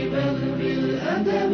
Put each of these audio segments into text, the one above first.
بل بالأدب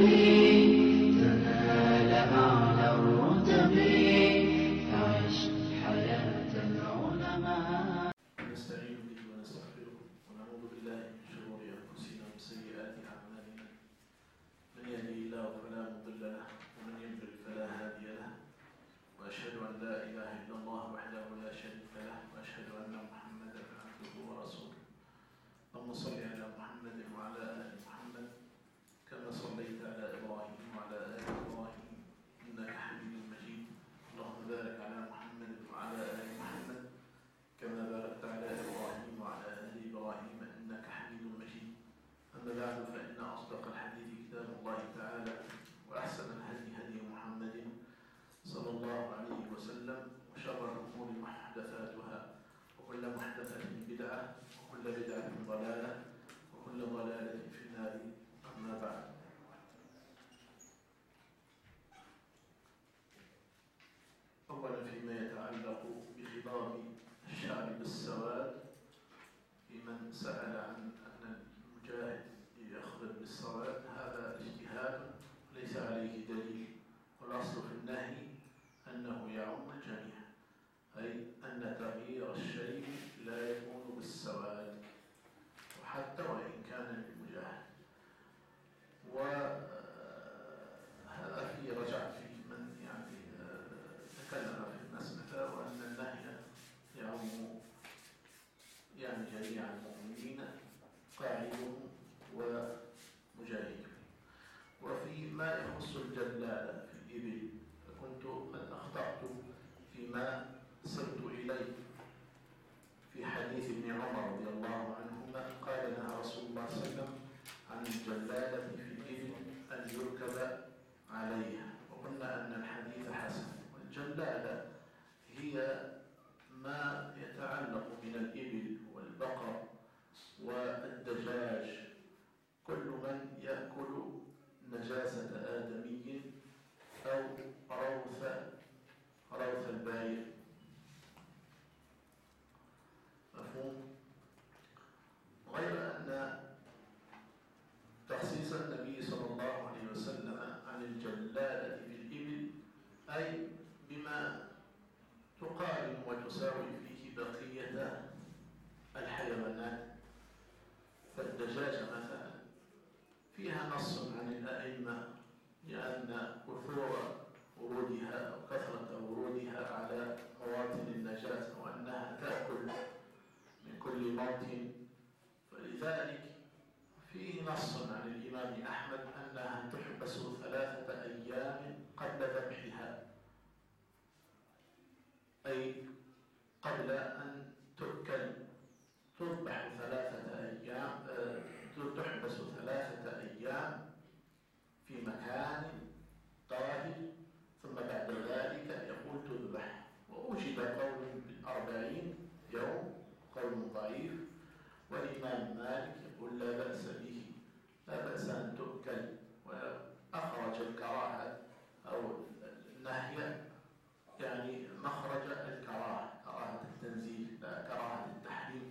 تنال أعلى الرتب. فعش حياة العلماء. نستعين به ونستغفره ونعوذ بالله من شرور أنفسنا ومن سيئات أعمالنا. من يهده الله فلا مضل له ومن يضلل فلا هادي له. وأشهد أن لا إله إلا الله وحده لا شريك له وأشهد أن محمدا عبده ورسوله. اللهم صل على محمد وعلى آل محمد كما صليت على إبراهيم وعلى آل إبراهيم إنك حميد مجيد. اللهم بارك على محمد وعلى آل محمد كما باركت على إبراهيم وعلى آل إبراهيم إنك حميد مجيد. أما بعد فإن أصدق الحديث كتاب الله تعالى وأحسن الهدي هدي محمد صلى الله عليه وسلم وشر الأمور محدثاتها وكل محدثة بدعة وكل بدعة ضلالة وكل ضلالة في النار. أما بعد، أولا فيما يتعلق بخضاب الشعر بالسواد، في من سأل عن أن المجاهد يخضب بالسواد، هذا اجتهاد ليس عليه دليل، والأصل في النهي أنه يعم الجميع، أي أن تغيير الشيء لا يكون بالسواد وحتى وإن كان للمجاهد. وهذا فيه رجعت فيه من تكلم في المسألة وأن النهي يعم جميع المؤمنين قاعدهم ومجاهدهم. وفيما يخص الجلالة في الإبل كنت قد أخطأت فيما سرت إليه في حديث ابن عمر رضي الله عنهما قال نهى رسول الله صلى الله عليه وسلم عن الجلالة في الإبل أن يركب عليها، وقلنا أن الحديث حسن. والجلالة هي ما يتعلق من الإبل والبقر والدجاج، كل من يأكل نجاسة آدمي أو روث البايع. مفهوم؟ غير أن تخصيص النبي صلى الله عليه وسلم عن الجلالة بالإبل أي بما تقارن وتساوي فيه بقية الحيوانات. فالدجاجة مثلا فيها نص عن الأئمة لأن كثرة ورودها أو كثرة ورودها على مواطن النجاسة وأنها تأكل من كل موطن، فلذلك فيه نص عن الإمام أحمد أنها تحبس 3 أيام قبل ذبحها، أي قبل أن تؤكل تذبح 3 أيام، تحبس 3 أيام في مكان طاهر، ثم بعد ذلك يقول تذبح. ووجد قول ب40 يوم، قول ضعيف، والإمام مالك يقول لا بأس به، لا بأس أن تؤكل، وأخرج الكراهة أو النهي مخرج الكراهة، كراهة التنزيل لا كراهة التحريم.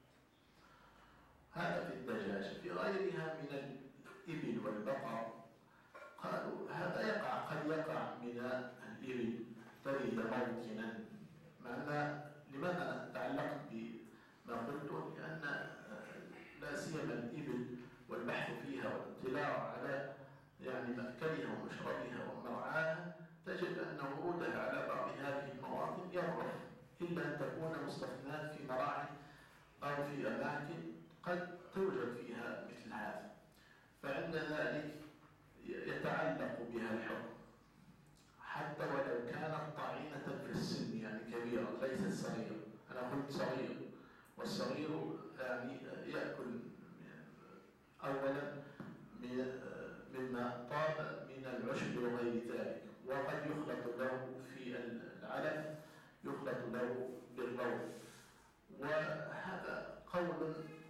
هذا في الدجاج. في غيرها من الإبل والبقر قالوا هذا قد يقع من الإبل تريد موطنا. لماذا تعلقت بما قلت؟ لأن لا سيما الإبل والبحث فيها والاطلاع على مأكلها ومشربها ومرعاها، تجد أن ورودها على بعض هذه المواطن يضعف، إلا أن تكون مستثنات في مراعي أو في أماكن قد توجد فيها مثل هذا، فعند ذلك يتعلق بها الحكم حتى ولو كانت طعينة في السن، كبيرة ليست صغيرة. أنا قلت صغير، والصغير يأكل أولا مما طاب من العشب وغير ذلك، وقد يخلط له في العلف، يخلط له بالروث. وهذا قول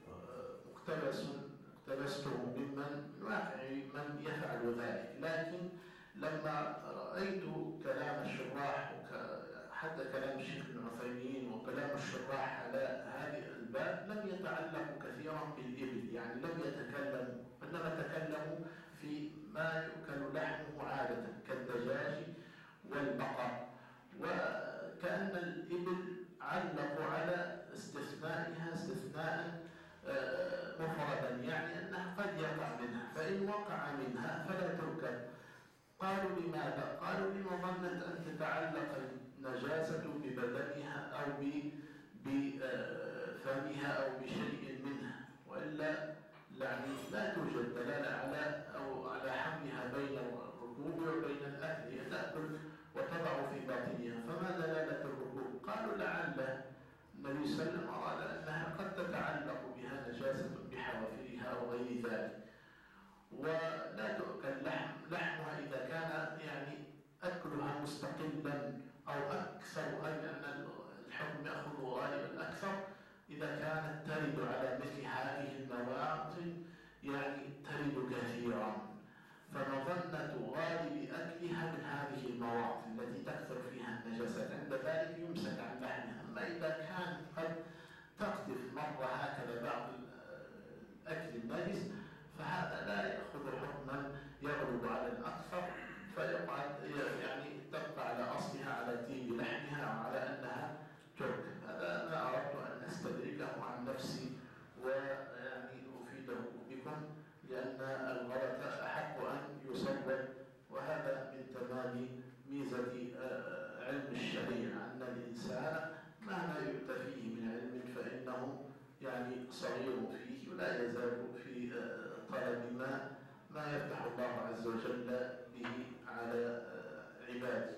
اقتبسته ممن واقع من يفعل ذلك، لكن لما رأيت كلام الشراح حتى كلام الشيخ ابن عثيمين وكلام الشراح على هذه الباب لم يتعلق كثيرا بالإبل، لم يتكلم، وإنما تكلموا في ما يؤكل لحمه عادة كالدجاج والبقر. وكأن الإبل علقوا على استثنائها استثناء مفردا، يعني أنها قد يقع منها، فإن وقع منها فلا تركب. قالوا لماذا؟ قالوا لمظنة أن تتعلق النجاسة ببدنها أو بفمها أو بشيء منها، وإلا يعني لا توجد دلالة على حملها بين الركوب وبين الأكل، هي تأكل وتضع في باطنها، فما دلالة الركوب؟ قالوا لعل النبي صلى الله عليه وسلم أراد أنها قد تتعلق بها نجاسة بحوافرها أو غير ذلك، ولا تؤكل لحمها إذا كان يعني أكلها مستقلا أو أكثر، لأن الحكم يأخذ غالبا الأكثر إذا كانت ترد على مثل هذه المواطن، يعني ترد كثيرا، فمظنة غالب أكلها من هذه المواطن التي تكثر فيها النجاسات، عند ذلك يمسك عن لحمها. أما إذا كانت قد تقذف مرة هكذا بعض الأكل النجس فهذا لا يأخذ حكما يغلب على الأكثر، فيقعد يعني تبقى على أصلها على طيب لحمها أو على أنها تركب. هذا ما أردت أن أستدركه عن نفسي ويعني أفيده بكم، لأن الغلط أحق أن يصوب، وهذا من تمام ميزة علم الشريعة أن الإنسان مهما يؤتى فيه من علم فإنه يعني صغير فيه ولا يزال في طلب ما يفتح الله عز وجل به على عباده.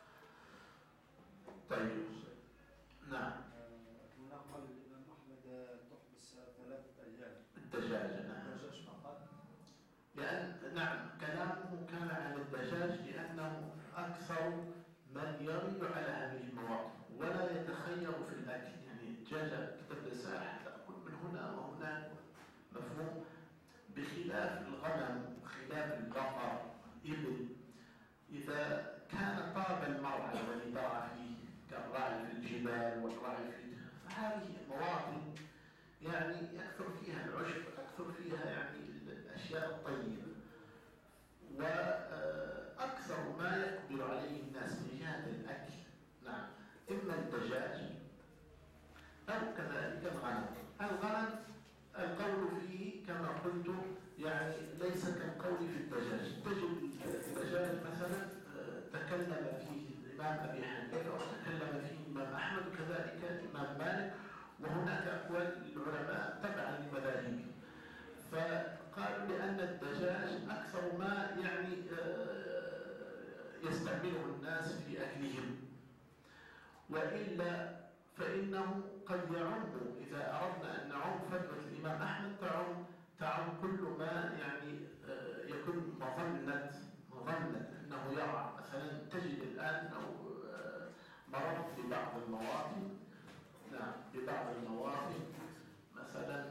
طيب نعم. هنا قال الإمام أحمد تحبس 3 أيام الدجاج. نعم. الدجاج فقط. لأن نعم كلامه كان عن الدجاج لأنه أكثر من يرد على هذه المواطن ولا يتخير في الأكل، يعني الدجاجة كتبدأ تأكل من هنا وهناك، مفهوم؟ بخلاف الغنم وخلاف البقر إبل، إذا كان طاب المرعى الذي ضاع فيه كالراعي في الجبال والراعي في فهذه مواطن يعني يكثر فيها العشب، يكثر فيها يعني الأشياء الطيبة، وأكثر ما يقبل عليه الناس من جهة الأكل نعم إما الدجاج أو كذلك الغنم. الغنم القول فيه كما قلت يعني ليس كالقول في الدجاج. تجد الدجاج مثلا تكلم فيه الإمام أبي حنيفة وتكلم فيه الإمام أحمد وكذلك الإمام مالك، وهناك أقوال العلماء تبعا لمذاهبهم، فقالوا لأن الدجاج أكثر ما يعني يستعمله الناس في أكلهم، وإلا فإنه قد يعم، إذا أردنا أن نعم فتوى الإمام أحمد تعم كل ما يعني يكون مظنة أنه يرعى. مثلا تجد الآن لو مررت ببعض المواطن ببعض المواطن مثلا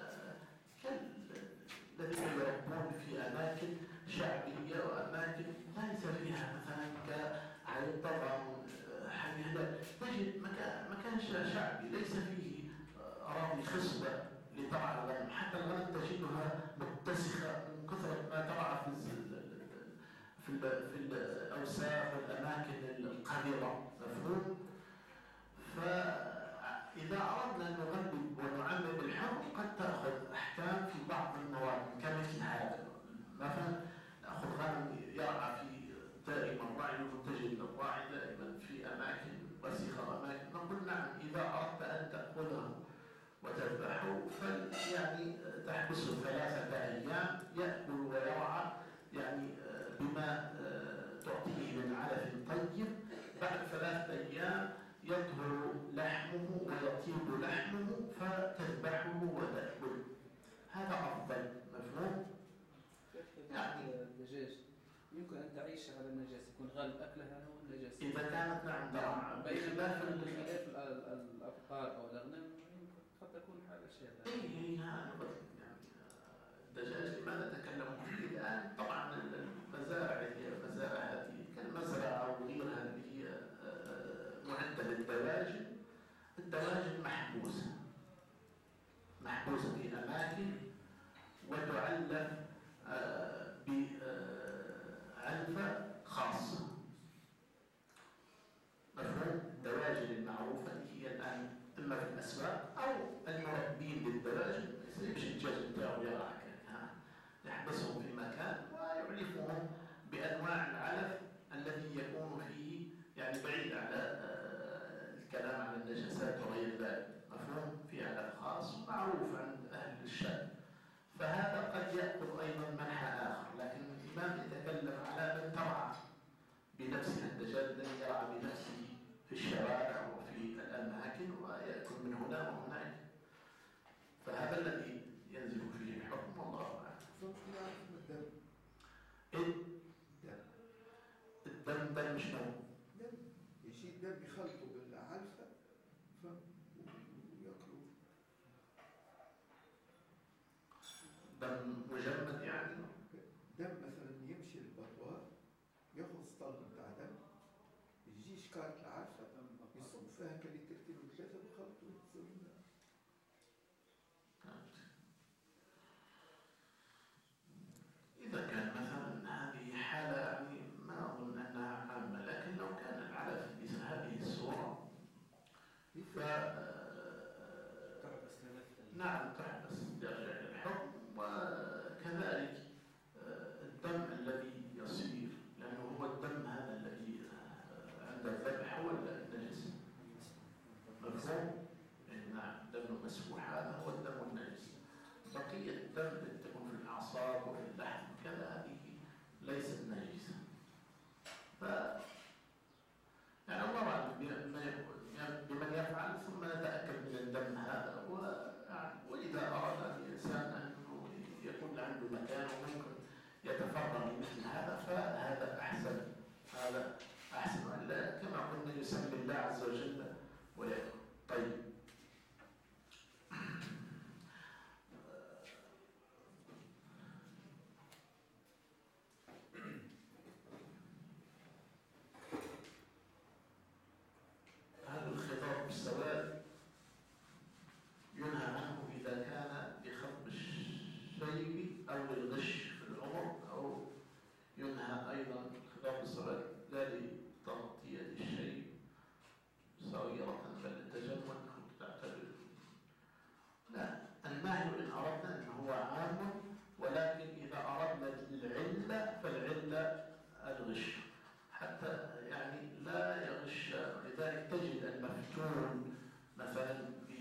الذين يربون في أماكن شعبية وأماكن ليس فيها مثلا كعين طبعا حميدة، تجد مكان شعبي ليس فيه أراضي خصبة لترعى الغنم، حتى الغنم تجدها متسخة من كثرة ما ترعى في الأوساخ والأماكن القذرة، مفهوم؟ فإذا أردنا أن نغلب ونعمم الحرب قد تأخذ أحكام في بعض المواطن كمثل هذا. مثلا نأخذ غنم يرعى في دائما الراعي المتجه للراعي دائما في أماكن وسيخة أماكن، نقول نعم إذا أردت أن تأخذه وتذبحه يعني تحبسه 3 أيام يأكل ويرعى يعني بما تعطيه من علف طيب، بعد 3 أيام يطهر لحمه ويطيب لحمه فتذبحه وتأكله، هذا أفضل، مفهوم؟ يعني الدجاج يمكن أن تعيش على النجاسة، يكون غالب أكلها هو النجاسة إذا كانت نعم بينما خلاف الأبقار أو الأغنام قد تكون حالة شاذة. يعني الدجاج لما نتكلم فيه الآن طبعا المزارع هي المزارع هذه كالمزرعة أو غيرها اللي هي معدة للدواجن، الدواجن محبوسة في أماكن وتعلف يأخذ أيضا منحى آخر، لكن الإمام يتكلم على من ترعى بنفسه الدجاج الذي يرعى بنفسه في الشوارع وفي الأماكن ويأكل من هنا وهناك، فهذا الذي ينزل فيه الحكم والله أعلم. الدم دم شنو؟ دم يشيل دم يخلطوا بالعلفة ويأكلوا. دم مجمد يعني؟ دم مثلا يمشي البطوار ياخذ سطل بتاع دم، يجي شكارة العلفة يصب فيها كليتين وثلاثة بخلطوا ويتسوي. إذا كان مثلا هذه حالة يعني ما أظن أنها عامة، لكن لو كان العلف بهذه الصورة نعم تحبس يرجع للحكم. وكذلك الدم الذي يصير، لأنه هو الدم هذا الذي عند الذبح هو النجس، مفهوم؟ نعم دم مسفوح هذا هو الدم النجس. بقية الدم التي تكون في الأعصاب وفي اللحم كذا هذه ليست نجسة. يعني الله أعلم بمن يفعل، ثم نتأكد من الدم هذا. وإذا أراد الإنسان أن يكون عنده مكان وممكن يتفرغ لمثل هذا فهذا أحسن، هذا أحسن. وإلا كما قلنا يسمي الله عز وجل ويأكل. طيب هذا الخطاب بالسواد ينهى عنه إذا كان بخطب الشيب أو للغش في العمر، أو ينهى أيضا الخطاب بالسواد لا لتغطية الشيب صغيرة بل للتجمل تعتبر. لا، النهي إن أردنا أنه هو عام، ولكن إذا أردنا العلة فالعلة الغش، حتى يعني لا يغش. لذلك تجد المفتون مثلا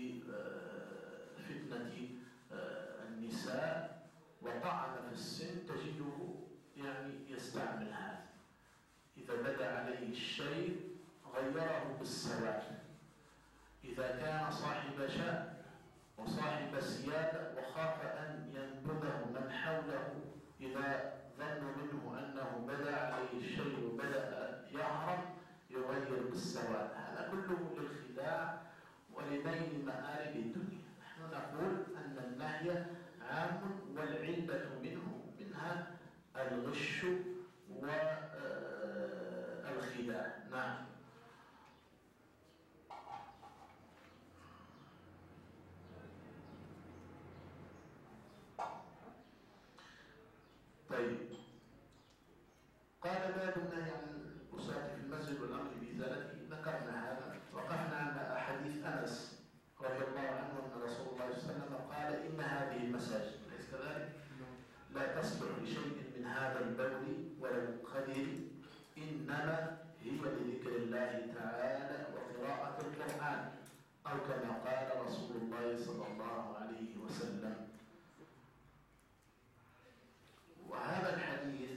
بفتنة النساء وطعن في السن تجده يعني يستعمل هذا، إذا بدا عليه الشيء غيره بالسواد. إذا كان صاحب شأن وصاحب سيادة وخاف أن ينبذه من حوله إذا ظنوا منه أنه بدا عليه الشيء وبدأ يهرب يغير بالسواد. هذا كله للخداع ولنيل مآرب الدنيا. نحن نقول أن النهي عام والعلة منها الغش والخداع. نعم. طيب قال باب النهي عن البساط في المسجد والامر بازالته. ذكرنا هذا، وقفنا على حديث انس رضي الله عنه ان رسول الله صلى الله عليه وسلم قال ان هذه المساجد، اليس كذلك؟ لا تصلح لشيء من هذا البول ولو قدر، انما هي لذكر الله تعالى وقراءة القرآن، او كما قال رسول الله صلى الله عليه وسلم. وهذا الحديث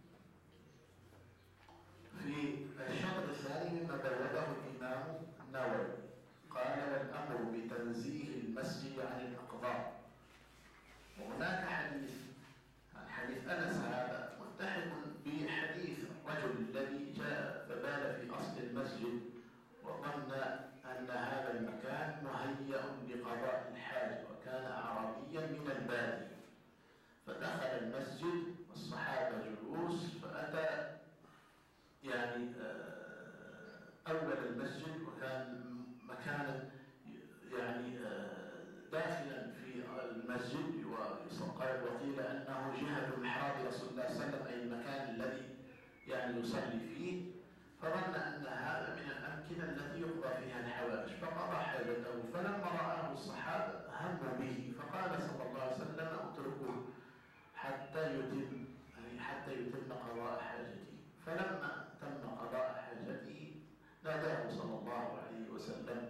في الشطر الثاني مما بوابه الإمام النووي، قال والأمر بتنزيه المسجد عن الأقدار. وهناك حديث أنس هذا ملتحق بحديث الرجل الذي جاء فبال في أصل المسجد وظن أن هذا المكان مهيأ لقضاء الحاجة، وكان أعرابيا من البادية، فدخل المسجد والصحابة جلوس، فأتى يعني أول المسجد، وكان مكانا يعني داخلا في المسجد، وقيل أنه جهة محراب رسول الله صلى الله عليه وسلم، أي المكان الذي يعني يصلي فيه، فظن أن هذا من الأمكنة التي يقضى فيها الحوائج، فقضى حاجته. فلما رآه الصحابة هموا به، فقال صلى الله عليه وسلم اتركوه حتى يتم قضاء حاجته. فلما تم قضاء حاجته ناداه صلى الله عليه وسلم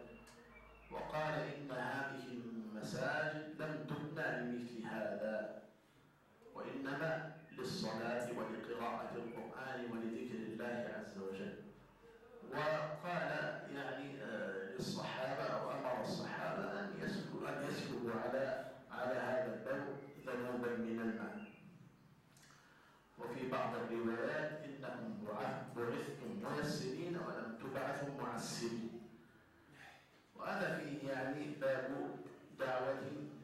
وقال إن هذه المساجد لم تبنى لمثل هذا، وإنما للصلاة ولقراءة القرآن ولذكر الله عز وجل. وقال يعني للصحابة أو أمر الصحابة أن يسلوا على هذا البول ذنوبا من الماء. وفي بعض الروايات إنكم بعثتم ميسرين ولم تبعثوا معسرين. وهذا فيه يعني باب دعوة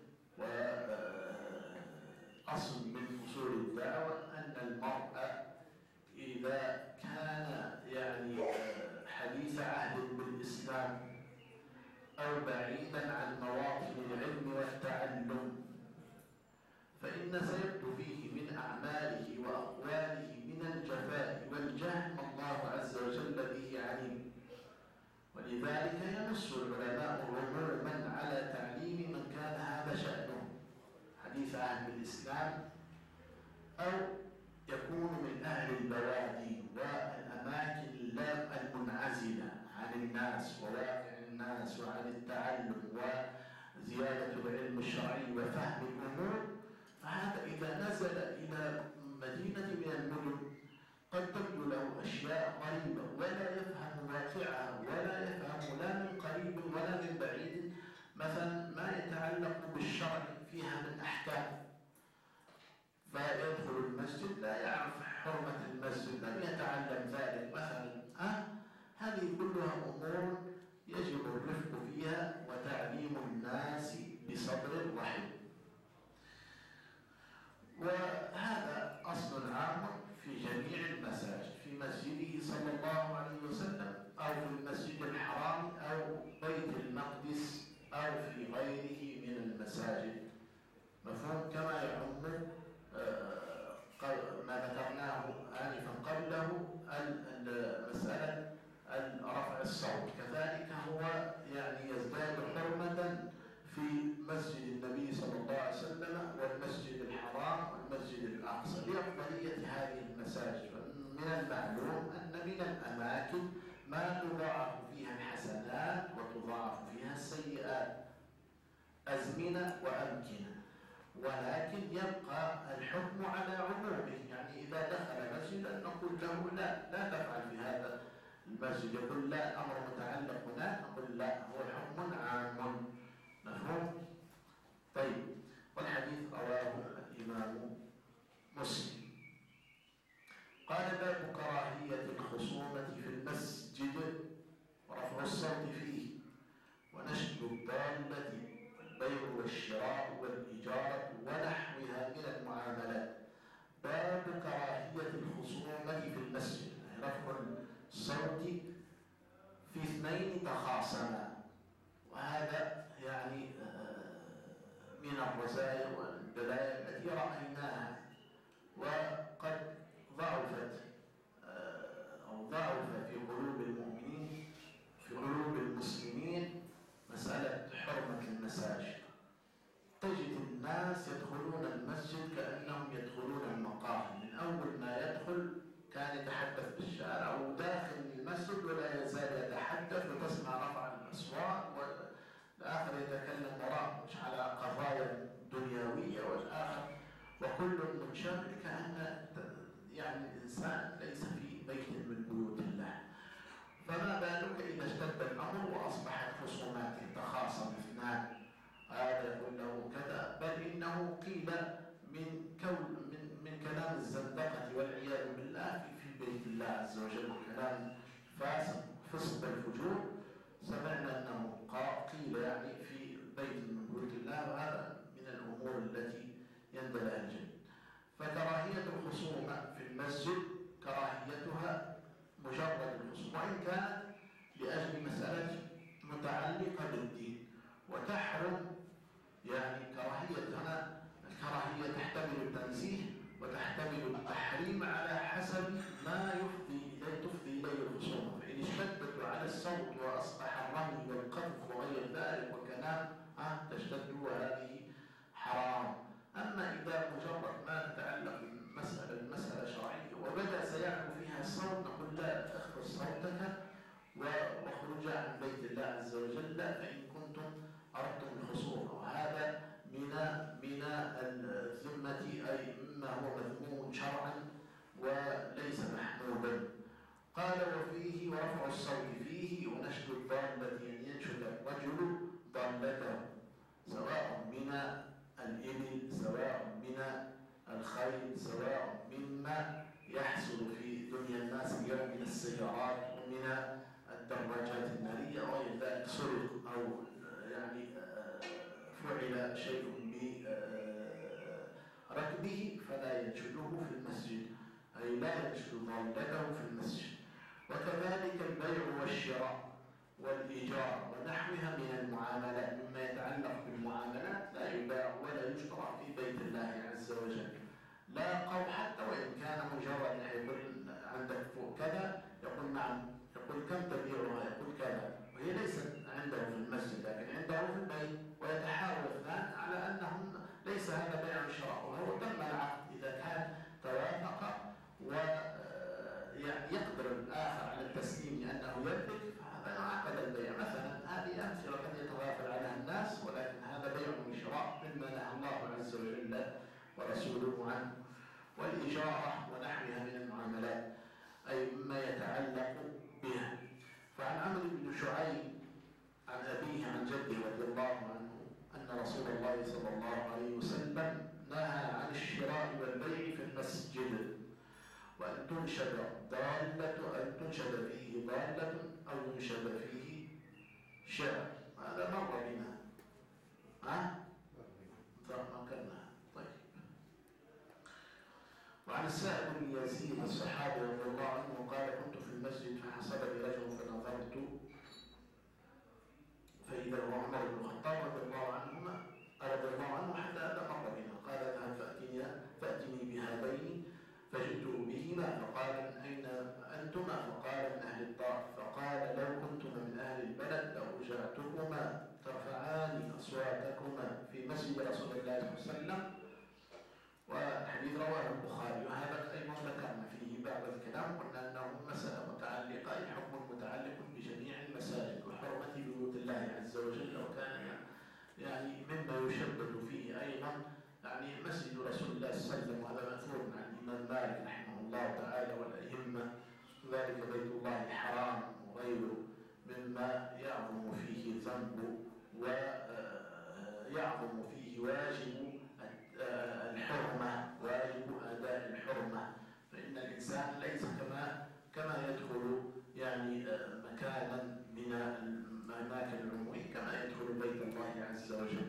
وأصل من أصول الدعوة أن المرء إذا كان يعني حديث عهد بالإسلام أو بعيدا عن مواطن العلم والتعلم فإن سيبدو فيه من أعماله وأقواله من الجفاء والجهل ما الله عز وجل به عليم. ولذلك ينص العلماء عموما على تعليم من كان هذا شأنه حديث عهد بالإسلام أو يكون من أهل البوادي والأماكن المنعزلة عن الناس وواقع الناس وعن التعلم وزيادة العلم الشرعي وفهم الأمور. فهذا إذا نزل إلى مدينة من المدن قد تبدو له أشياء غريبة ولا يفهم واقعها ولا يفهم لا من قريب ولا من بعيد، مثلا ما يتعلق بالشرع فيها من أحكام، فيدخل المسجد لا يعرف حرمة المسجد، لم يتعلم ذلك مثلا. هذه كلها أمور يجب الرفق فيها وتعليم الناس بصدر رحب. وهذا أصل عام في جميع المساجد، في مسجده صلى الله عليه وسلم أو في المسجد الحرام أو بيت المقدس أو في غيره من المساجد. مفهوم؟ كما يعم ما ذكرناه آنفا قبله مسألة رفع الصوت، كذلك هو يعني يزداد حرمة في مسجد النبي صلى الله عليه وسلم والمسجد الحرام والمسجد الأقصى لأفضلية هذه المساجد. من المعلوم أن من الأماكن ما تضاعف فيها الحسنات وتضاعف فيها السيئات، أزمنة وأمكنة، ولكن يبقى الحكم على عمومه. يعني إذا دخل مسجدا نقول له لا تفعل في هذا المسجد، يقول لا الأمر متعلق هناك، نقول لا هو حكم عام. مفهوم؟ طيب. والحديث رواه الإمام مسلم. قال باب كراهية الخصومة في المسجد ورفع الصوت فيه ونشد الضالة والبيع والشراء والإجارة ونحوها من المعاملات. باب كراهية الخصومة في المسجد، رفع الصوت في اثنين تخاصما، وهذا يعني من الرذائل والبلايا التي رأيناها وقد ضعفت أو ضعف في قلوب المؤمنين في قلوب المسلمين مسألة حرمة المساجد. تجد الناس يدخلون المسجد كأنهم يدخلون المقاهي، من أول ما يدخل كان يتحدث بالشارع وداخل المسجد ولا يزال يتحدث وتسمع رفع الأصوات والآخر يتكلم وراء مش على قضايا دنيوية والآخر وكل منشغل كأن يعني الإنسان ليس في بيت من بيوت الله. فما بالك إذا اشتد الأمر وأصبحت خصومات تخاصم اثنان، هذا يقول له كذا، بل إنه قيل من كلام الزندقة والعياذ بالله في بيت الله عز وجل، كلام فاسق فسق الفجور، سمعنا أنه قيل يعني في بيت من بيوت الله، وهذا من الأمور التي ينبغي الجن. فكراهية الخصومة في المسجد كراهيتها مجرد الخصومة وإن كانت لأجل مسألة متعلقة بالدين، وتحرم يعني كراهية هنا الكراهية تحتمل التنزيه وتحتمل التحريم على حسب ما تفضي إليه الخصومة. فإن اشتدت على الصوت وأصبح الرمي والقذف وغير ذلك وكلام تشتد وهذه حرام. أما إذا مجرد ما تتعلق المسألة شرعية وبدأ سيعلو فيها الصوت نقول لا، اخرج صوتك واخرج عن بيت الله عز وجل فإن كنتم أردتم الخصومة. وهذا من الذمة الكرامة أي مما هو مذموم شرعا وليس محمودا. قال وفيه ورفع الصوت فيه ونشد الضالة، أن ينشد الرجل ضالته سواء من الإبل سواء من الخيل سواء مما يحصل في دنيا الناس اليوم من السيارات ومن الدراجات النارية وغير ذلك، سرق أو يعني فعل شيء بركبه فلا ينشده في المسجد، أي لا ينشد ضالته في المسجد. وكذلك البيع والشراء والإيجار ونحوها من المعاملات مما يتعلق بالمعاملات لا يباع ولا يشترى في بيت الله عز وجل، لا قول حتى وإن كان مجرد يقول عندك فوق كذا يقول نعم، يقول كم تبيعها يقول كذا، وهي ليست عنده في المسجد لكن عنده في البيت، ويتحاور اثنان على أنهم ليس هذا بيع وشراء، وهو تم العقد إذا كان توافق ويعني يقدر الآخر على التسليم لأنه يملك، فهذا عقد البيع. مثلا هذه أمثلة قد يتغافل عنها الناس، ولكن هذا بيع وشراء مما نهى الله عز وجل ورسوله عنه. والإجارة ونحوها من المعاملات أي مما يتعلق بها. فعن عمرو بن شعيب عن أبيه عن جده رضي الله عنه أن رسول الله صلى الله عليه وسلم نهى عن الشراء والبيع في المسجد، وأن تنشد فيه ضالة أو ينشد فيه شعر. هذا مر بنا ذكرناها. طيب. وعن السائب بن يزيد الصحابي رضي الله عنه قال كنت في المسجد فحسبني رجل فنظرت فإذا هو عمر بن الخطاب رضي الله عنه حتى هذا مر بنا. قال اذهب فأتني بهذين فجئته بهما فقال من أين أنتما؟ فقال من أهل الطائف. فقال لو كنتما من أهل البلد لأوجعتكما ترفعان أصواتكما في مسجد رسول الله صلى الله عليه وسلم. والحديث رواه البخاري. وهذا أيضا ذكرنا فيه بعض الكلام، قلنا أنه مسألة متعلقة، حكم متعلق بجميع المساجد وحرمة بيوت الله عز وجل، وكان يعني مما يشدد فيه أيضا يعني مسجد رسول الله صلى الله عليه وسلم، وهذا مأثور عن الإمام مالك رحمه الله تعالى والأئمة، ذلك بيت الله الحرام وغيره مما يعظم فيه الذنب ويعظم فيه واجب الحرمة، واجب أداء الحرمة. فإن الإنسان ليس كما يدخل يعني مكانا من أماكن العموم كما يدخل بيت الله عز وجل.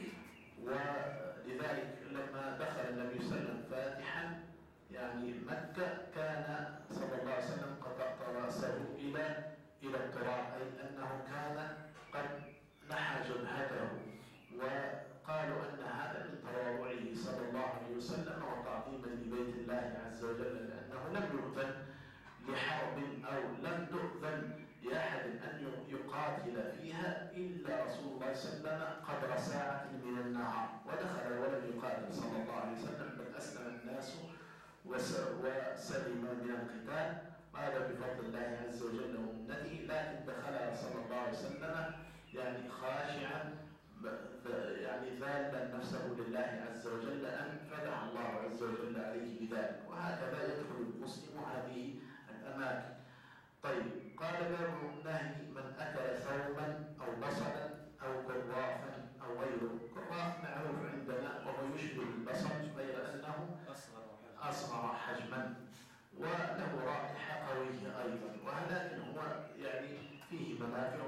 ولذلك لما دخل النبي صلى الله عليه وسلم فاتحا يعني مكة كان صلى الله عليه وسلم قد أعطى رأسه إلى التراب، أي أنه كان قد نحى جبهته، وقالوا أن هذا من تواضعه صلى الله عليه وسلم وتعظيما لبيت الله عز وجل، لأنه لم يؤذن لحرب أو لم تؤذن لأحد أن يقاتل فيها إلا رسول الله صلى الله عليه وسلم قدر ساعة من النهار، ودخل ولم يقاتل صلى الله عليه وسلم، بل أسلم الناس وسلموا من القتال، وهذا بفضل الله عز وجل ومنته. لكن دخل صلى الله عليه وسلم يعني خاشعا يعني ذالا نفسه لله عز وجل أن فتح الله عز وجل عليه بذلك. وهكذا يدخل المسلم هذه الأماكن. طيب. قال باب نهي من أكل ثوما أو بصلا أو كرافا أو غيره. كراف معروف عندنا وهو يشبه البصل غير أنه أصغر حجما وله رائحة قوية أيضا، ولكن هو يعني فيه منافع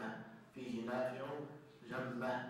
جمة،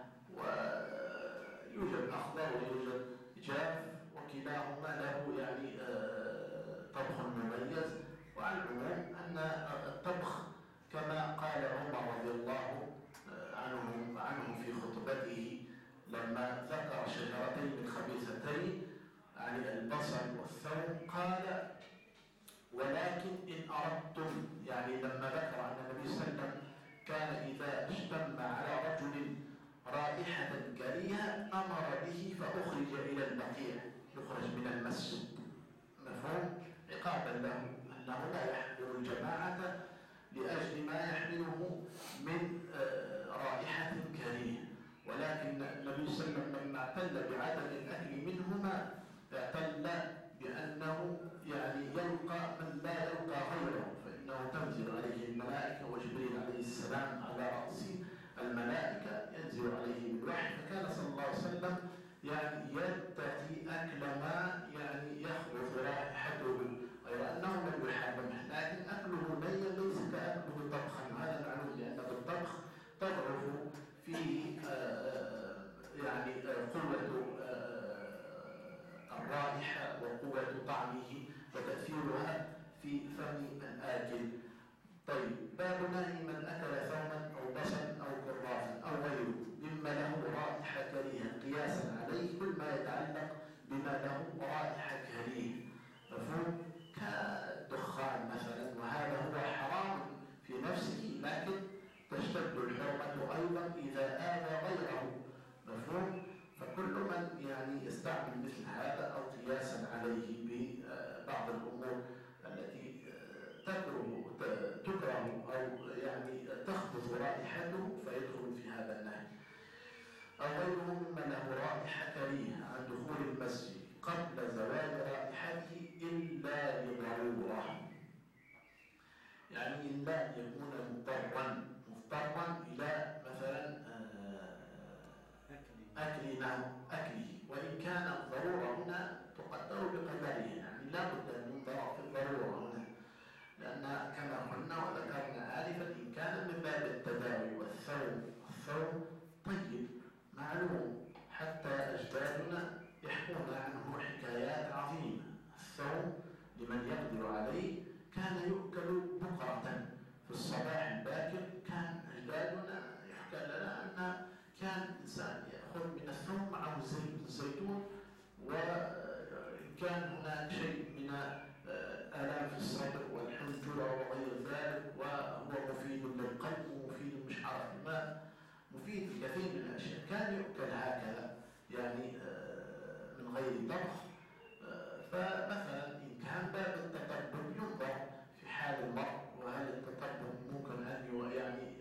ويوجد أخضر ويوجد جاف، وكلاهما له يعني طبخ مميز. وعلى العموم أن الطبخ كما قال عمر رضي الله عنه في خطبته لما ذكر شجرتين خبيثتين يعني البصل والثوم، قال ولكن إن أردتم، يعني لما ذكر أن النبي صلى الله عليه وسلم كان إذا اشتم على رجل رائحة كريهة أمر به فأخرج إلى البقيع، يخرج من المسجد، مفهوم؟ عقابا له أنه لا يحضر الجماعة لأجل ما يحمله من رائحة كريهة. ولكن النبي صلى الله عليه وسلم لما اعتل بعدم الأكل منهما هنا اعتل بأنه يعني يلقى من لا يلقى غيره، فإنه تنزل عليه الملائكة وجبريل عليه السلام على رأس الملائكة ينزل عليه بالوحي. فكان صلى الله عليه وسلم يعني يتقي أكل ما يعني يخبث رائحته، غير أنه لم يحرمه، لكن أكله نيا ليس كأكله طبخا. هذا معلوم، لأن بالطبخ تضعف فيه يعني قوة الرائحة وقوة طعمه وتأثيرها في فم الآكل. طيب، باب نهي من أكل ثوما أو بصلا أو كرافا أو غيره مما له رائحة كريهة، قياسا عليه كل ما يتعلق بما له رائحة كريهة، مفهوم؟ كالدخان مثلا، وهذا هو حرام في نفسه، لكن تشتد الحرمة أيضا إذا آذى غيره، مفهوم؟ فكل من يعني يستعمل مثل هذا أو قياسا عليه ببعض الأمور التي تكره أو يعني تخبث رائحته فيدخل في هذا النهي. أو غيره مما له رائحة كريهة عن دخول المسجد قبل زوال رائحته إلا لضرورة، يعني إلا يكون مضطرا إلى مثلا أكله، وإن كان الضرورة هنا تقدر بقدرها، يعني لا بد أن ينظر في الضرورة هنا، لأن كما قلنا وذكرنا آنفا إن كان من باب التداوي. والثوم طيب معلوم، حتى أجدادنا يحكون عنه حكايات عظيمة. الثوم لمن يقدر عليه كان يؤكل بكرة في الصباح الباكر. كان أجدادنا يحكى لنا أن كان الإنسان يأخذ من الثوم معه زيت الزيتون، وإن كان هناك شيء من آلام في الصدر والحنجرة وغير ذلك، وهو مفيد للقلب ومفيد مش عارف ما، مفيد الكثير من الأشياء، كان يؤكل هكذا يعني من غير طبخ. فمثلا إن كان باب التطبب ينظر في حال المرء، وهل التطبب ممكن أن يعني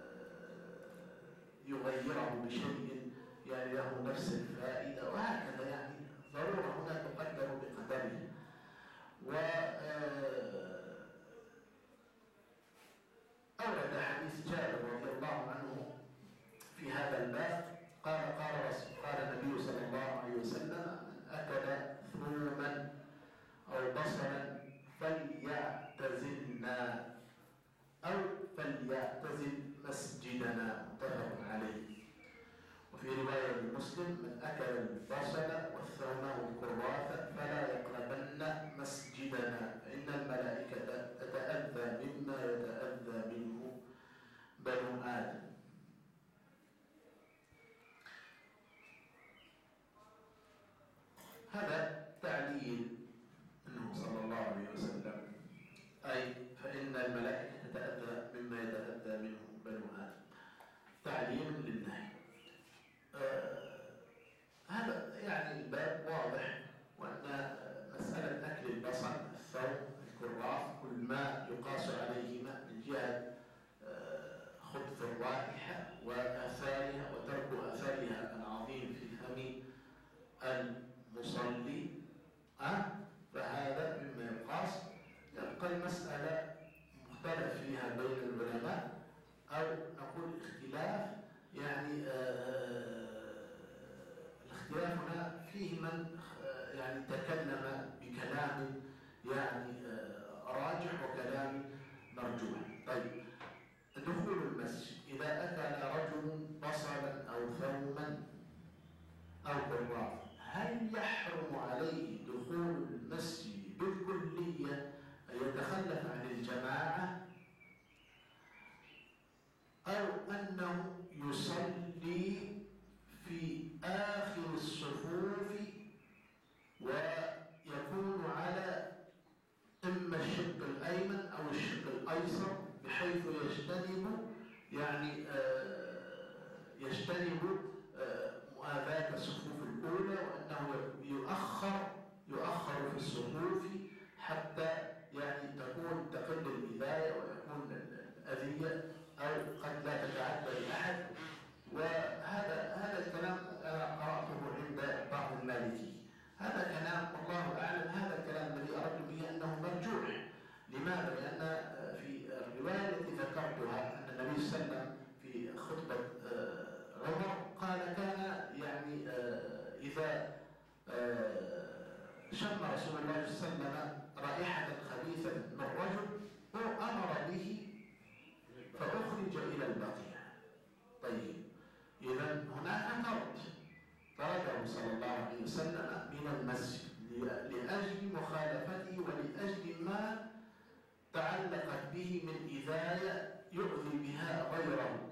يغيره بشيء يعني له نفس الفائدة، وهكذا يعني ضرورة هنا تقدر بقدرها. أورد حديث جابر رضي الله عنه في هذا الباب، قال النبي صلى الله عليه وسلم: من أكل ثوما أو بصلا فليعتزلنا أو فليعتزل مسجدنا، متفق عليه. وفي رواية لمسلم: من أكل البصل والثوم والكراث فلا يقربن مسجدنا فإن الملائكة تتأذى مما يتأذى منه بنو آدم. هذا تعليل منه صلى الله عليه وسلم، أي فإن الملائكة تتأذى مما يتأذى منه بنو آدم، تعليل للنهي. هذا يعني الباب واضح، وأن مسألة أكل البصل، الثوم، الكراث، كل ما يقاس عليهما من جهة خبث الرائحة وآثارها وترك آثارها العظيم في فم المصلي، فهذا مما يقاس. يبقى المسألة مختلف فيها بين العلماء، أو نقول اختلاف، يعني الاختلاف هنا فيه من يعني تكلم بكلام يعني راجح وكلام مرجوح. طيب، دخول المسجد، إذا أكل رجل بصلا أو ثوما أو كراثا، هل يحرم عليه دخول المسجد بالكلية أن يتخلف عن الجماعة، أو أنه يصلي في آخر الصفوف ويكون على إما الشق الأيمن أو الشق الأيسر، بحيث يجتنب مؤاذاة الصفوف الأولى، وأنه يؤخر هذا كلام والله أعلم، هذا الكلام الذي أردت به أنه مرجوح. لماذا؟ لأن في الرواية التي ذكرتها أن النبي صلى الله عليه وسلم في خطبة عمر قال كان يعني إذا شم رسول الله صلى الله عليه وسلم رائحة خبيثة من رجل أمر به فأخرج إلى البقيع. طيب، إذا هناك طرده صلى الله عليه وسلم من المسجد لأجل مخالفته ولأجل ما تعلقت به من إذاية يؤذي بها غيره.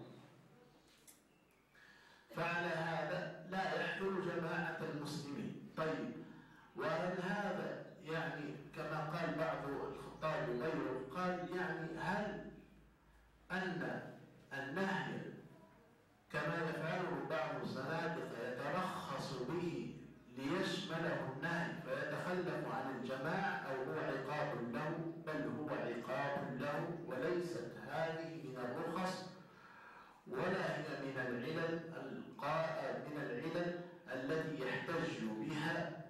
فعلى هذا لا يحضر جماعة المسلمين. طيب، وهل هذا يعني كما قال بعض الخطاب وغيره، قال يعني هل أن النهي كما يفعله بعض الزنادقة يترخص به ليشمله النهي فيتخلف عن الجماعة، أو هو عقاب له؟ بل هو عقاب له، وليست هذه من الرخص ولا هي من العلل التي يحتج بها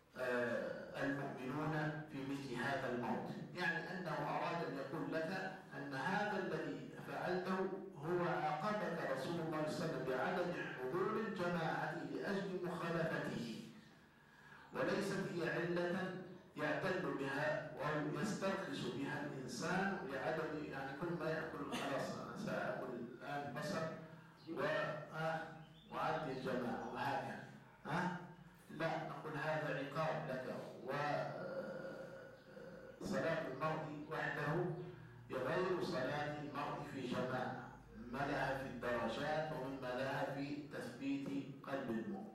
المؤمنون في مثل هذا الموضع. يعني أنه أراد أن يقول لك أن هذا الذي فعلته هو عاقبك رسول الله صلى الله عليه وسلم بعدم حضور الجماعة لأجل مخالفته، وليست هي علة يعتد بها أو يسترخص بها الإنسان لعدم، يعني كل ما يأكل خلاص أنا سأكل الآن بصر وأعدي الجماعة وهكذا. لا، نقول هذا عقاب لك. وصلاة المرء وحده غير صلاة المرء في جماعة، ما لها في الدرجات ومما لها في تثبيت قلب المؤمن.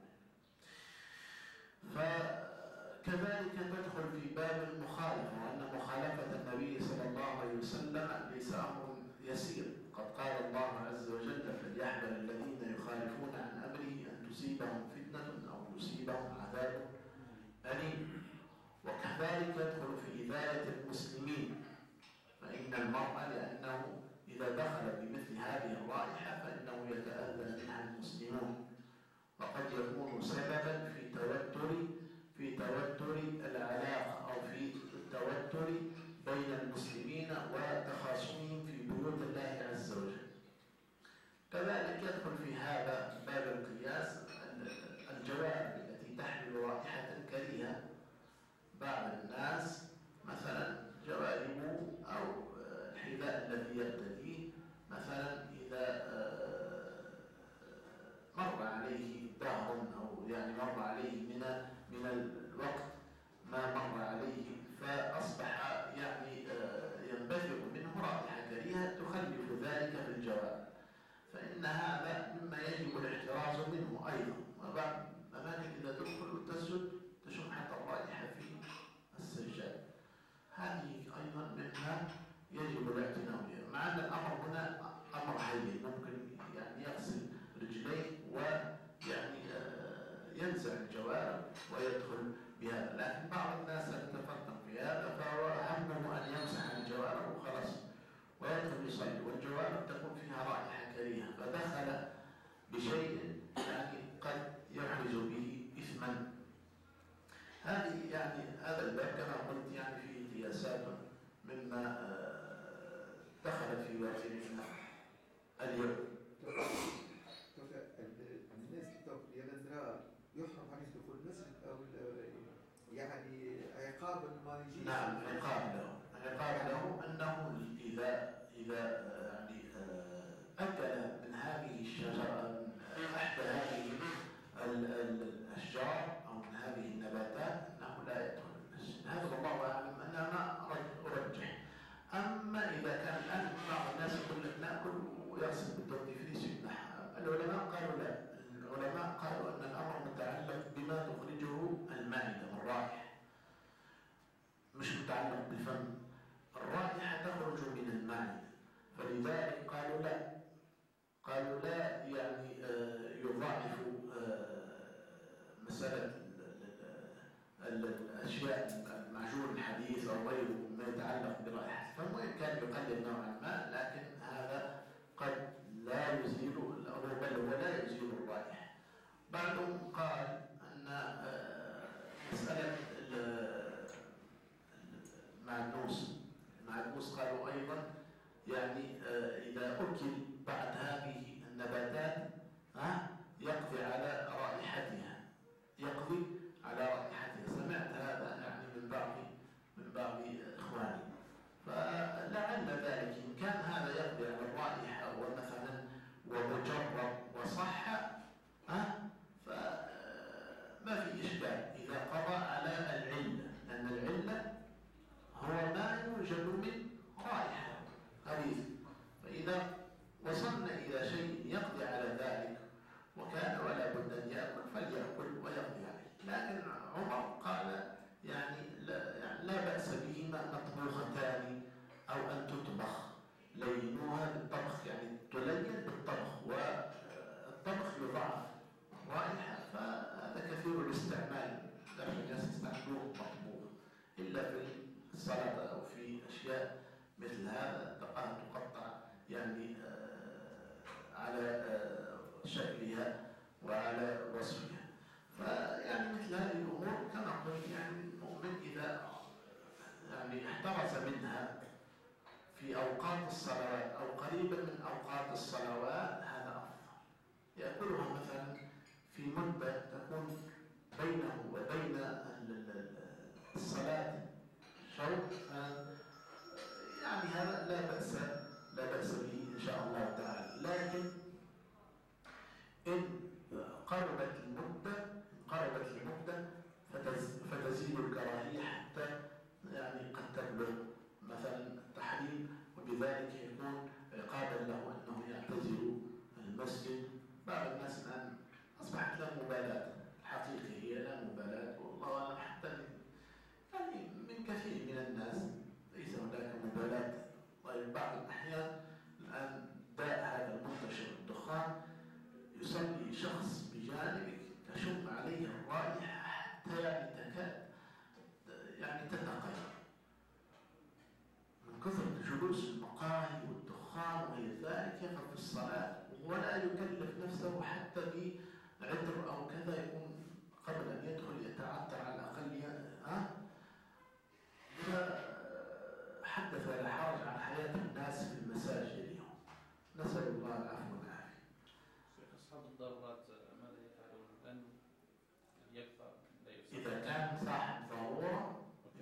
فكذلك تدخل في باب المخالفة، وأن مخالفة النبي صلى الله عليه وسلم ليس أمر يسير. قد قال الله عز وجل: فليحذر الذين يخالفون عن أمره أن تصيبهم فتنة أو يصيبهم عذاب أليم. وكذلك يدخل في إذاية المسلمين، فإن المرء لأنه إذا دخل بمثل هذه الرائحة فإنه يتأذى منها المسلمون، وقد يكون سببا في توتر العلاقة أو في التوتر بين المسلمين وتخاصمهم في بيوت الله عز وجل. كذلك يدخل في هذا باب القياس الجوارح التي تحمل رائحة كريهة. بعض الناس مثلا جواربه أو الحذاء الذي يرتديه مثلا إذا مر عليه دهر أو يعني مر عليه من الوقت ما مر عليه فأصبح يعني ينبثق منه رائحة كريهة تخلف ذلك في الجوارح، فإن هذا مما يجب الاحتراز منه أيضا. وبعض الأماكن إذا تدخل تسجد تشم حتى الرائحة في السجاد، هذه أيضا مما يجب الاعتناء بها. مع أن الأمر هنا أمر هين، ممكن يعني يغسل رجليه ويعني ينزع الجوارح ويدخل بهذا، لكن بعض الناس يتفرق في هذا فهو همه أن يمسح الجوارح وخلاص ويدخل يصلي، والجوارح تكون فيها رائحة كريهة فدخل بشيء يعني قد يحرز به إثما. هذه يعني هذا الباب كما قلت يعني فيه قياسات مما دخلت في واقعنا اليوم. الناس يا الأزرار يحرم عليه دخول المسجد أو يعني عقابا ما يجي. نعم، عقاب له أنه إذا يعني أكل من هذه الشجرة أحد هذه الأشجار أو من هذه النباتات أنه لا يدخل المسجد. هذا والله أعلم، أنا ما أرجح. أما إذا كان الآن بعض الناس يقول لك نأكل ويغسل بالدنتفريس يمنحها، العلماء قالوا لا. العلماء قالوا أن الأمر متعلق بما تخرجه المعدة من الرائحة، مش متعلق بالفم. الرائحة تخرج من المعدة، فلذلك قالوا لا يعني يضاعف مسألة الأشياء المعجون الحديث أو غيره ما يتعلق برائحة الفم، وإن كان يقلل نوعا ما، لكن هذا قد لا يزيل بل ولا يزيل الرائحة. بعضهم قال أن مسألة المعدوس قالوا أيضا يعني إذا أكل بعد هذه النباتات يقضي على رائحتها، سمعت هذا يعني من بعض إخواني، فلعل ذلك إن كان هذا يقضي على الرائحة ومثلا ومجرد وصح فما في إشكال إذا قضى على العلة، لأن العلة هو ما يوجد من رائحة خبيث، فإذا وصلنا إلى شيء يقضي على ذلك وكان ولا بد أن يأكل فليأكل ويقضي عليه. لكن عمر قال يعني لا بأس بهما مطبوختان أو أن تطبخ، لينوها بالطبخ يعني تلين بالطبخ، والطبخ يضاعف رائحة، فهذا كثير الاستعمال، لا الناس يستعملوه مطبوخ إلا في السلطة أو في أشياء مثل هذا تقطع يعني على شكلها وعلى وصفها. فيعني مثل هذه الأمور كما قلت يعني المؤمن إذا يعني احترز منها في أوقات الصلوات أو قريبا من أوقات الصلوات هذا أفضل. يأكلها مثلا في مدة تكون بينه وبين الصلاة شوط، يعني هذا لا بأس به إن شاء الله تعالى. لكن إن قربت المدة فتزيد الكراهية حتى يعني قد تبلغ مثلا التحريم، وبذلك يكون عقابا له أنه يعتزل المسجد. بعض الناس الآن أصبحت لا مبالاة، الحقيقة هي لا مبالاة، والله أعلم حتى يعني من كثير من الناس ليس هناك مبالاة. بعض الأحيان الآن داء هذا المنتشر الدخان، يصلي شخص بجانبك تشم عليه الرائحة حتى يعني تكاد يعني تتقيأ من كثر جلوس المقاهي والدخان وغير ذلك. يقف في الصلاة ولا يكلف نفسه حتى بعطر أو كذا، يكون قبل أن يدخل يتعطر على الأقل حدث ولا حرج عن حياة الناس في المساجد اليوم، نسأل الله العفو والعافية. شيخ أصحاب الضرورات ماذا يفعلون؟ لأنه يكفى إذا كان صاحب ضرورة،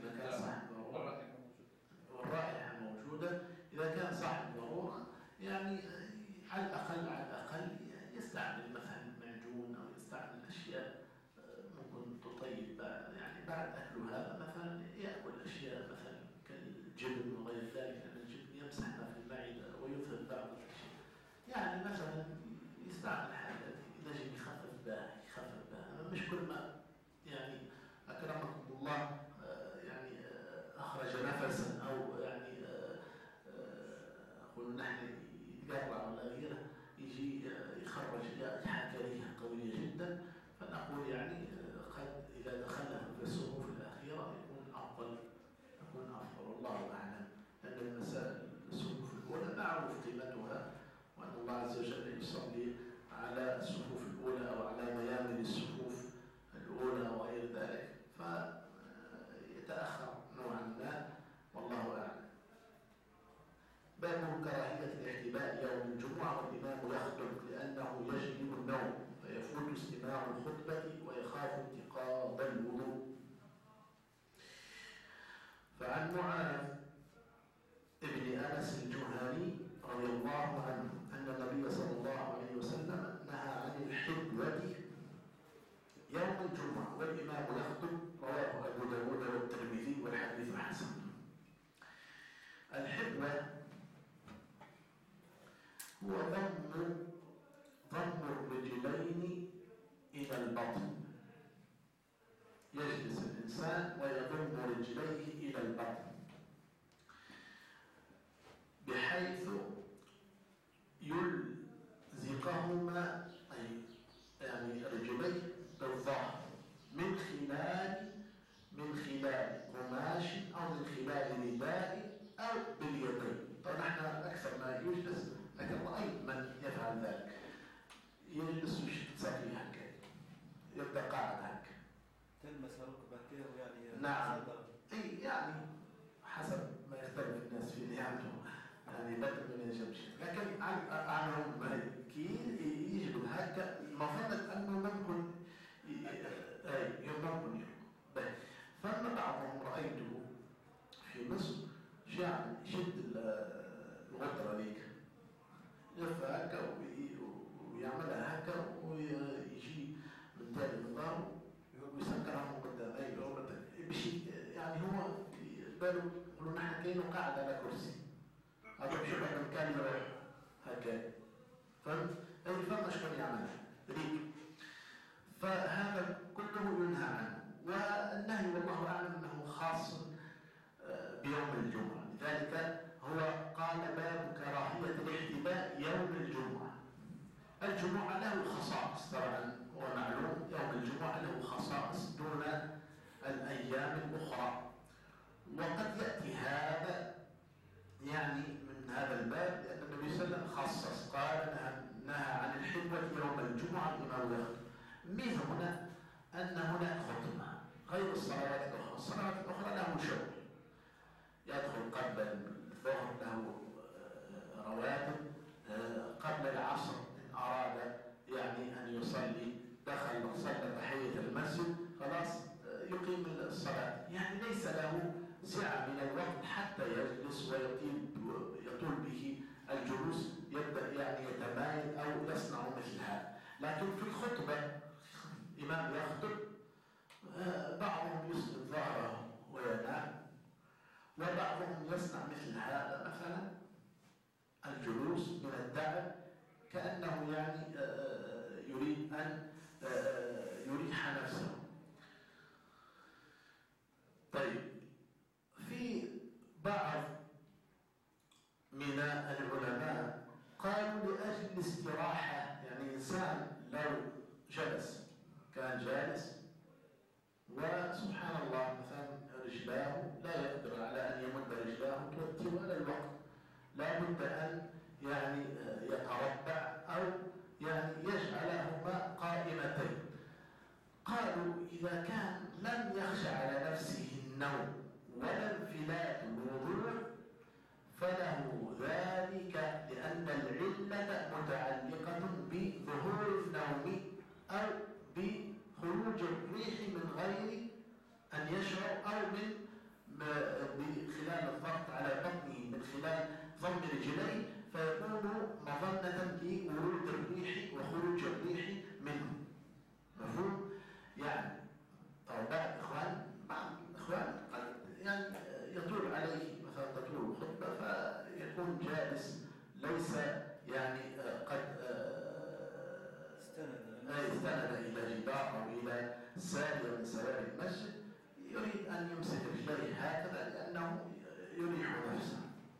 والرائحة موجودة، إذا كان صاحب ضرورة يعني على الأقل يستعمل مثلا معجون أو يستعمل أشياء ممكن تطيب يعني بعد أكل هذا، مثلا يأكل أشياء مثلا كالجبن وغير ذلك، لأن الجبن يمسحنا في المعدة ويذهب بعض الأشياء، يعني مثلا يستعمل حاجات إذا جيب يخفف بها مش كل ما يعني أكرمكم الله يعني أخرج نفسا أو يعني أقول نحن يتقرع ولا غيره يجي يخرج رائحة كريهة قوية جدا، فنقول يعني قد إذا دخلنا في الصفوف الأخيرة يكون أفضل والله أعلم، لأن المسائل الصفوف الأولى معروف قيمتها، وأن الله عز وجل يصلي على الصفوف الأولى أو على ميامن الصفوف الأولى وغير ذلك، فيتأخر نوعا ما والله أعلم. باب كراهية الاحتباء يوم الجمعة والإمام يخطب لأنه يجلب النوم فيفوت استماع الخطبة ويخاف انتقاض الوضوء. فعن معاذ ابن أنس الجهني رضي الله عنه أن النبي صلى الله عليه وسلم نهى عن الحبوة يوم الجمعة والإمام يخطب، رواه أبو داود والترمذي والحديث حسن. الحبوة هو ضم الرجلين إلى البطن، يجلس الإنسان ويضم رجليه إلى البطن بحيث يلزقهما يعني رجليه بالظهر من خلال قماش أو من خلال رداء أو باليدين. طبعا نحن أكثر ما يجلس، لكن رأيت من يفعل ذلك، يجلس ويشد ساقيه هكذا، يبدأ قاعد هكذا يلمس ركبته يعني نعم. صدره. اي يعني حسب ما يختلف الناس في نعمته، يعني بدل من يجبش، لكن عنهم كي يجدوا هكا المفروض انه ممكن يمكن فما بعضهم رايته في مصر شد الغدره ذيك يلف هكا ويعملها هكا ويجي من تالي النظام ويسكرهم قدام بشي، يعني هو باله يقولوا نحن كاينه قاعد على كرسي هذا بشي من كان يروح هكا، فهمت؟ اي فما شكون يعملها ذيك، فهذا كله ينهى عنه، والنهي والله اعلم انه خاص بيوم الجمعه، لذلك هو قال باب كراهيه الاحتباء يوم الجمعه. الجمعه له خصائص طبعا، ومعلوم يوم الجمعه له خصائص دون الايام الاخرى، وقد ياتي هذا يعني من هذا الباب لان النبي صلى الله عليه وسلم خصص، قال نهى عن الحبوه يوم الجمعه بما يخطب. من هنا ان هناك خطبه غير الصلوات الاخرى، الصلوات الاخرى له شغل، يدخل قبل الظهر له رواتب، قبل العصر ان اراد يعني ان يصلي دخل صلى تحيه المسجد خلاص يقيم الصلاه، يعني ليس له سعه من الوقت حتى يجلس ويطول به الجلوس، يبدا يعني يتمايل او يصنع مثل هذا. لكن في الخطبه الامام يخطب بعضهم يسند ظهره وينام، وبعضهم يصنع مثل هذا مثلا الجلوس من التعب كأنه يعني يريد أن يريح نفسه. طيب في بعض من العلماء قالوا لأجل الاستراحة، يعني إنسان لو جلس كان جالس وسبحان الله مثلا رجلاه لا يقدر على أن يمد رجلاه طوال الوقت، لا بد أن يعني يتربع أو يعني يجعلهما قائمتين. قالوا إذا كان لم يخشى على نفسه النوم ولا انفلات الوضوء فله ذلك، لأن العلة متعلقة بظهور النوم أو بخروج الريح من غير أن يشعر أو من خلال الضغط على بطنه من خلال ضم رجليه، فيكون مظنة لورود الريح وخروج الريح منه. مفهوم؟ يعني بعض إخوان قد يعني يطول عليه مثلا تطول الخطبة فيكون جالس ليس يعني قد استند إلى جدار أو إلى سارية من سواري المسجد، يريد أن يمسك رجليه هكذا لأنه يريح نفسه.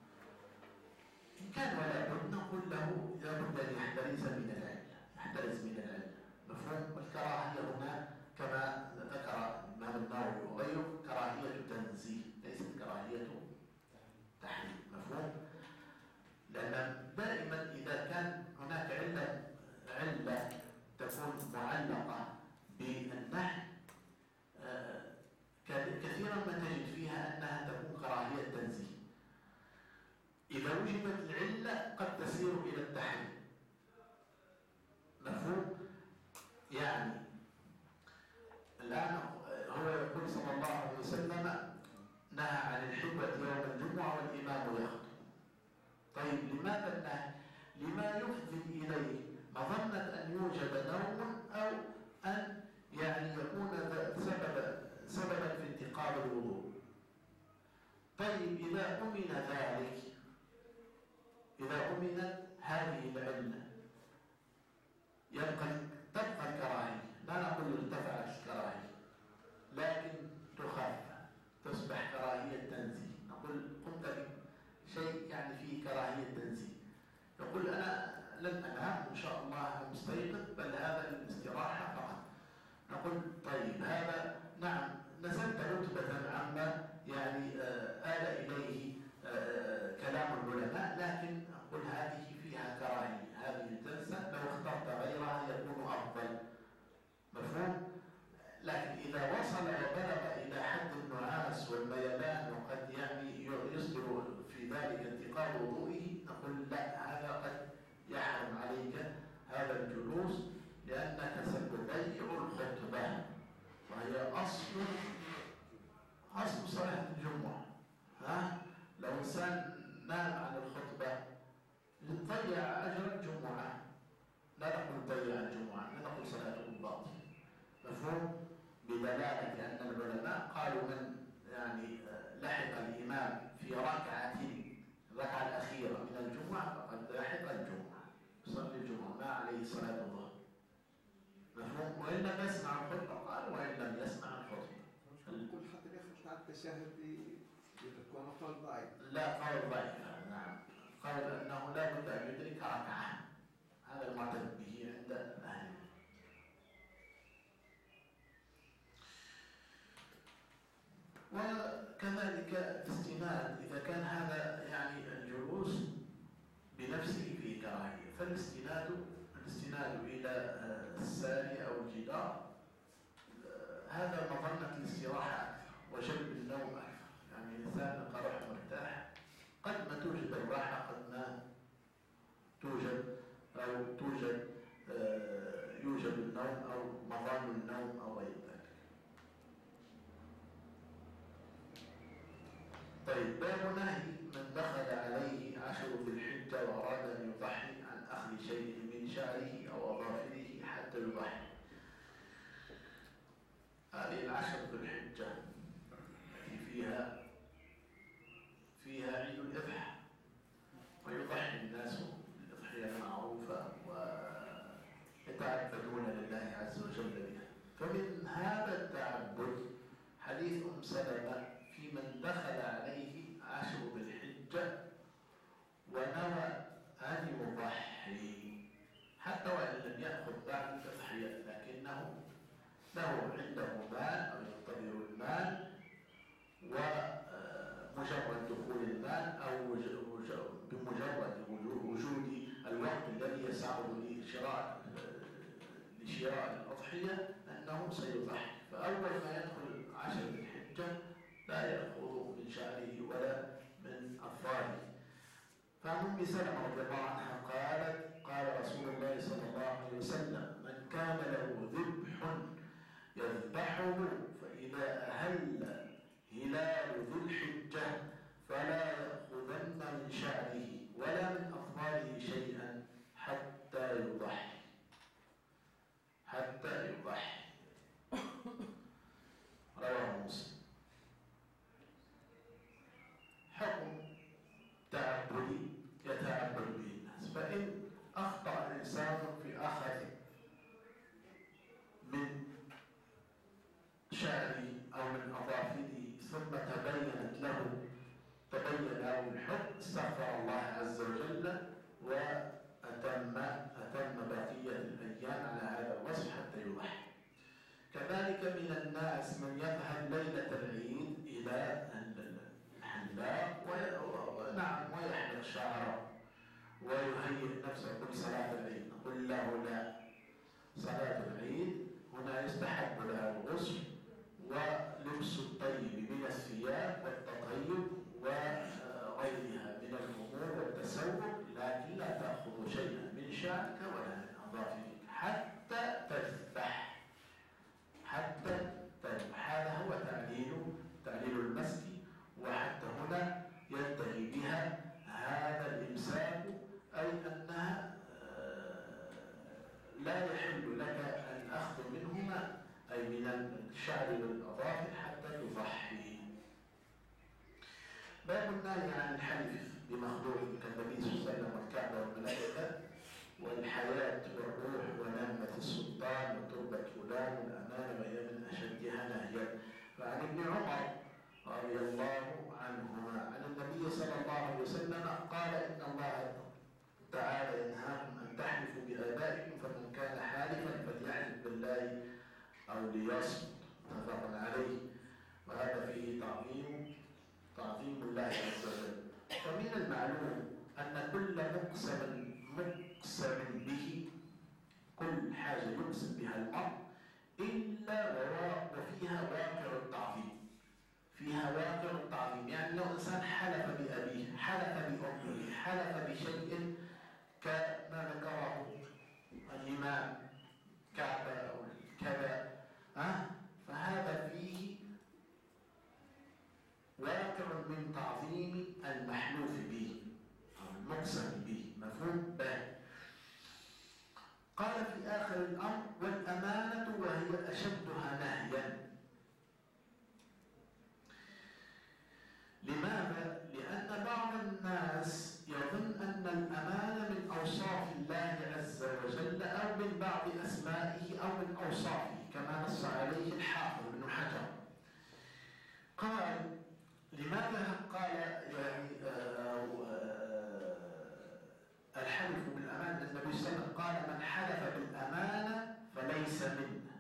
إن كان ولا بد نقول له لابد أن يحترز من العلة، مفهوم؟ والكراهية هنا كما ذكر الإمام النووي وغيره كراهية تنزيه ليست كراهية تحريم، مفهوم؟ لأن دائما إذا كان هناك علة تكون معلقة بالنهي كثيرا ما تجد فيها أنها تكون كراهية تنزيه. إذا وجدت العلة قد تسير إلى التحريم، مفهوم؟ يعني الآن هو يقول صلى الله عليه وسلم نهى عن الحبوة يوم الجمعة والإمام يخطب. طيب لماذا النهي؟ لما يفضي إليه مظنة أن يوجد نوم أو أن يعني يكون سببا في انتقال الوضوء. طيب إذا أمن ذلك، إذا أمنت هذه العلة تبقى الكراهية، لا نقول ارتفعت الكراهية لكن تخف تصبح كراهية تنزيه. نقول قمت بشيء يعني فيه كراهية تنزيه، يقول أنا لن أنام إن شاء الله مستيقظ بل هذا للاستراحة فقط. نقول طيب هذا نعم نزلت رتبة عما يعني آل إليه كلام العلماء، لكن أقول هذه فيها كراهية، هذه الجلسة لو اخترت غيرها يكون أفضل، مفهوم؟ لكن إذا وصل وضوئه نقول لا، هذا قد يحرم عليك هذا الجلوس لأنك ستضيع الخطبة، وهي أصل صلاة الجمعة. لو إنسان نام عن الخطبة ضيع أجر الجمعة، لا نقول ضيع الجمعة، لا نقول صلاته باطلة. مفهوم؟ بدلالة أن العلماء قالوا من يعني لحق الإمام في الركعة الأخيرة من الجمعة فقد لحق الجمعة، يصلي الجمعة ما عليه صلاة الظهر. مفهوم؟ وإن لم يسمع الخطبة قال وإن لم يسمع الخطبة. نقول حتى ياخذ تاع التشهد يكون قول ضعيف. لا، قول ضعيف. نعم، قول أنه لا بد أن يدرك ركعة، هذا المعتد به عند أهل. وكذلك الاستناد، إذا كان هذا يعني الجلوس بنفسه فيه كراهية، فالاستناد إلى السارية أو الجدار هذا مظنة الاستراحة أكثر وجلب النوم أكثر. يعني الإنسان يبقى روحه مرتاح، قد ما توجد الراحة قد ما يوجد النوم أو مظان النوم أو غير ذلك. طيب، باب نهي من دخل عليه 10 ذي الحجة وأراد أن يضحي عن أخذ شيء من شعره أو أظافره حتى يضحي. هذه 10 ذي الحجة التي فيها عيد الأضحى، ويضحي الناس بالأضحية المعروفة ويتعبدون لله عز وجل بها. فمن هذا التعبد حديث أم سلمة في من دخل عليه 10 ذي الحجة ونوى أن يضحي حتى وإن لم يأخذ بعد التضحية، لكنه له عنده مال أو ينتظر المال، ومجرد دخول المال أو بمجرد وجود الوقت الذي يسعه لشراء الأضحية أنه سيضحي. فأول ما يدخل 10 ذي الحجة لا يأخذ من شعره ولا من أظفاره. فعن أم سلمة رضي الله عنها قالت: قال رسول الله صلى الله عليه وسلم: من كان له ذبح يذبحه فإذا أهل هلال ذي الحجة فلا يأخذن من شعره ولا من أظفاره شيئا حتى يضحي. رواه مسلم. حكم تعبدي يتعبد به الناس، فإن أخطأ الإنسان في أخذ من شعره أو من أظافره ثم تبين له الحكم، استغفر الله عز وجل وأتم بقية الأيام على هذا الوصف حتى يضحي. كذلك من الناس من يذهب ليلة العيد إلى الحلاق ويحلق شعره ويهيئ نفسه كل صلاة العيد. نقول له: لا، صلاة العيد هنا يستحب لها الغسل ولبس الطيب من الثياب والتطيب وغيرها من الأمور والتسوق، لكن لا تأخذ شيئا من شعرك ولا من أظافرك حتى تذبح. هذا هو تعليل المسك، وحتى هنا ينتهي بها هذا الإمساك، أي أنها لا يحل لك الأخذ منهما، أي من الشعر والأظافر حتى تضحي. باب النهي عن الحلف بمخلوق كالنبي صلى الله عليه وسلم والكعبة والملائكة والحياة والروح ونعمة السلطان وتربة فلان والأمانة، وهي من أشدها نهيا. فعن ابن عمر رضي الله عنهما عن النبي صلى الله عليه وسلم قال: إن الله تعالى ينهاكم أن تحلفوا بآبائكم، فمن كان حالفا فليحلف بالله أو ليصمت. متفق عليه. وهذا فيه تعظيم الله عز وجل. فمن المعلوم أن كل مقسم به، كل حاجة يقسم بها المرء إلا وفيها واقع التعظيم. يعني لو إنسان حلف بأبيه، حلف بأمه، واقع من تعظيم المحلوف به أو المقسم به. مفهوم؟ به. قال في آخر الأمر: والأمانة وهي أشدها نهيا. لماذا؟ لأن بعض الناس يظن أن الأمانة من أوصاف الله عز وجل أو من بعض أسمائه أو من أوصافه، كما نص عليه الحافظ ابن حجر. قال: لماذا قال يعني الحلف بالأمانة؟ النبي صلى الله عليه وسلم قال: من حلف بالأمانة فليس منا.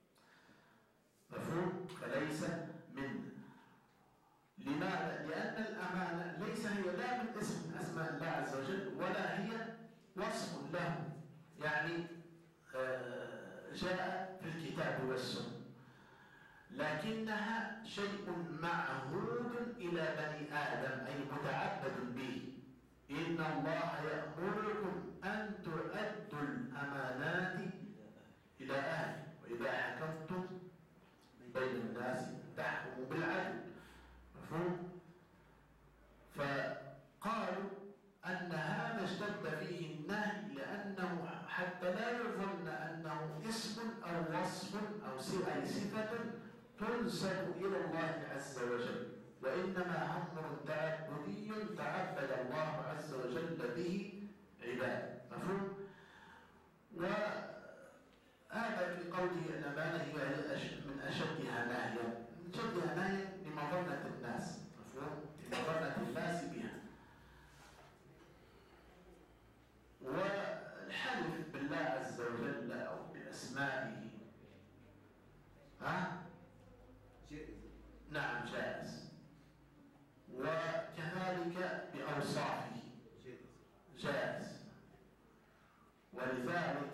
مفهوم؟ فليس منا. لماذا؟ لأن الأمانة ليس هي لا من اسم من أسماء الله عز وجل ولا هي وصف له، يعني جاء في الكتاب والسنة، لكنها شيء معهود إلى بني آدم، أي متعبد به. إن الله يأمركم أن تؤدوا الأمانات إلى أهله وإذا حكمتم بين الناس تحكموا بالعدل. مفهوم؟ فقالوا أن هذا اشتد فيه النهي لأنه حتى لا يظن أنه اسم أو وصف أو صفة تنسب إلى الله عز وجل، وإنما أمر تعبدي تعبد الله عز وجل به عباده. مفهوم؟ وهذا في قوله الأمانة هي من أشدها نهيا. من أشدها نهيا لمظنة الناس. مفهوم؟ لمظنة الناس بها. والحلف بالله عز وجل أو بأسمائه جائز. نعم جائز، وكذلك بأوصافه جائز. ولذلك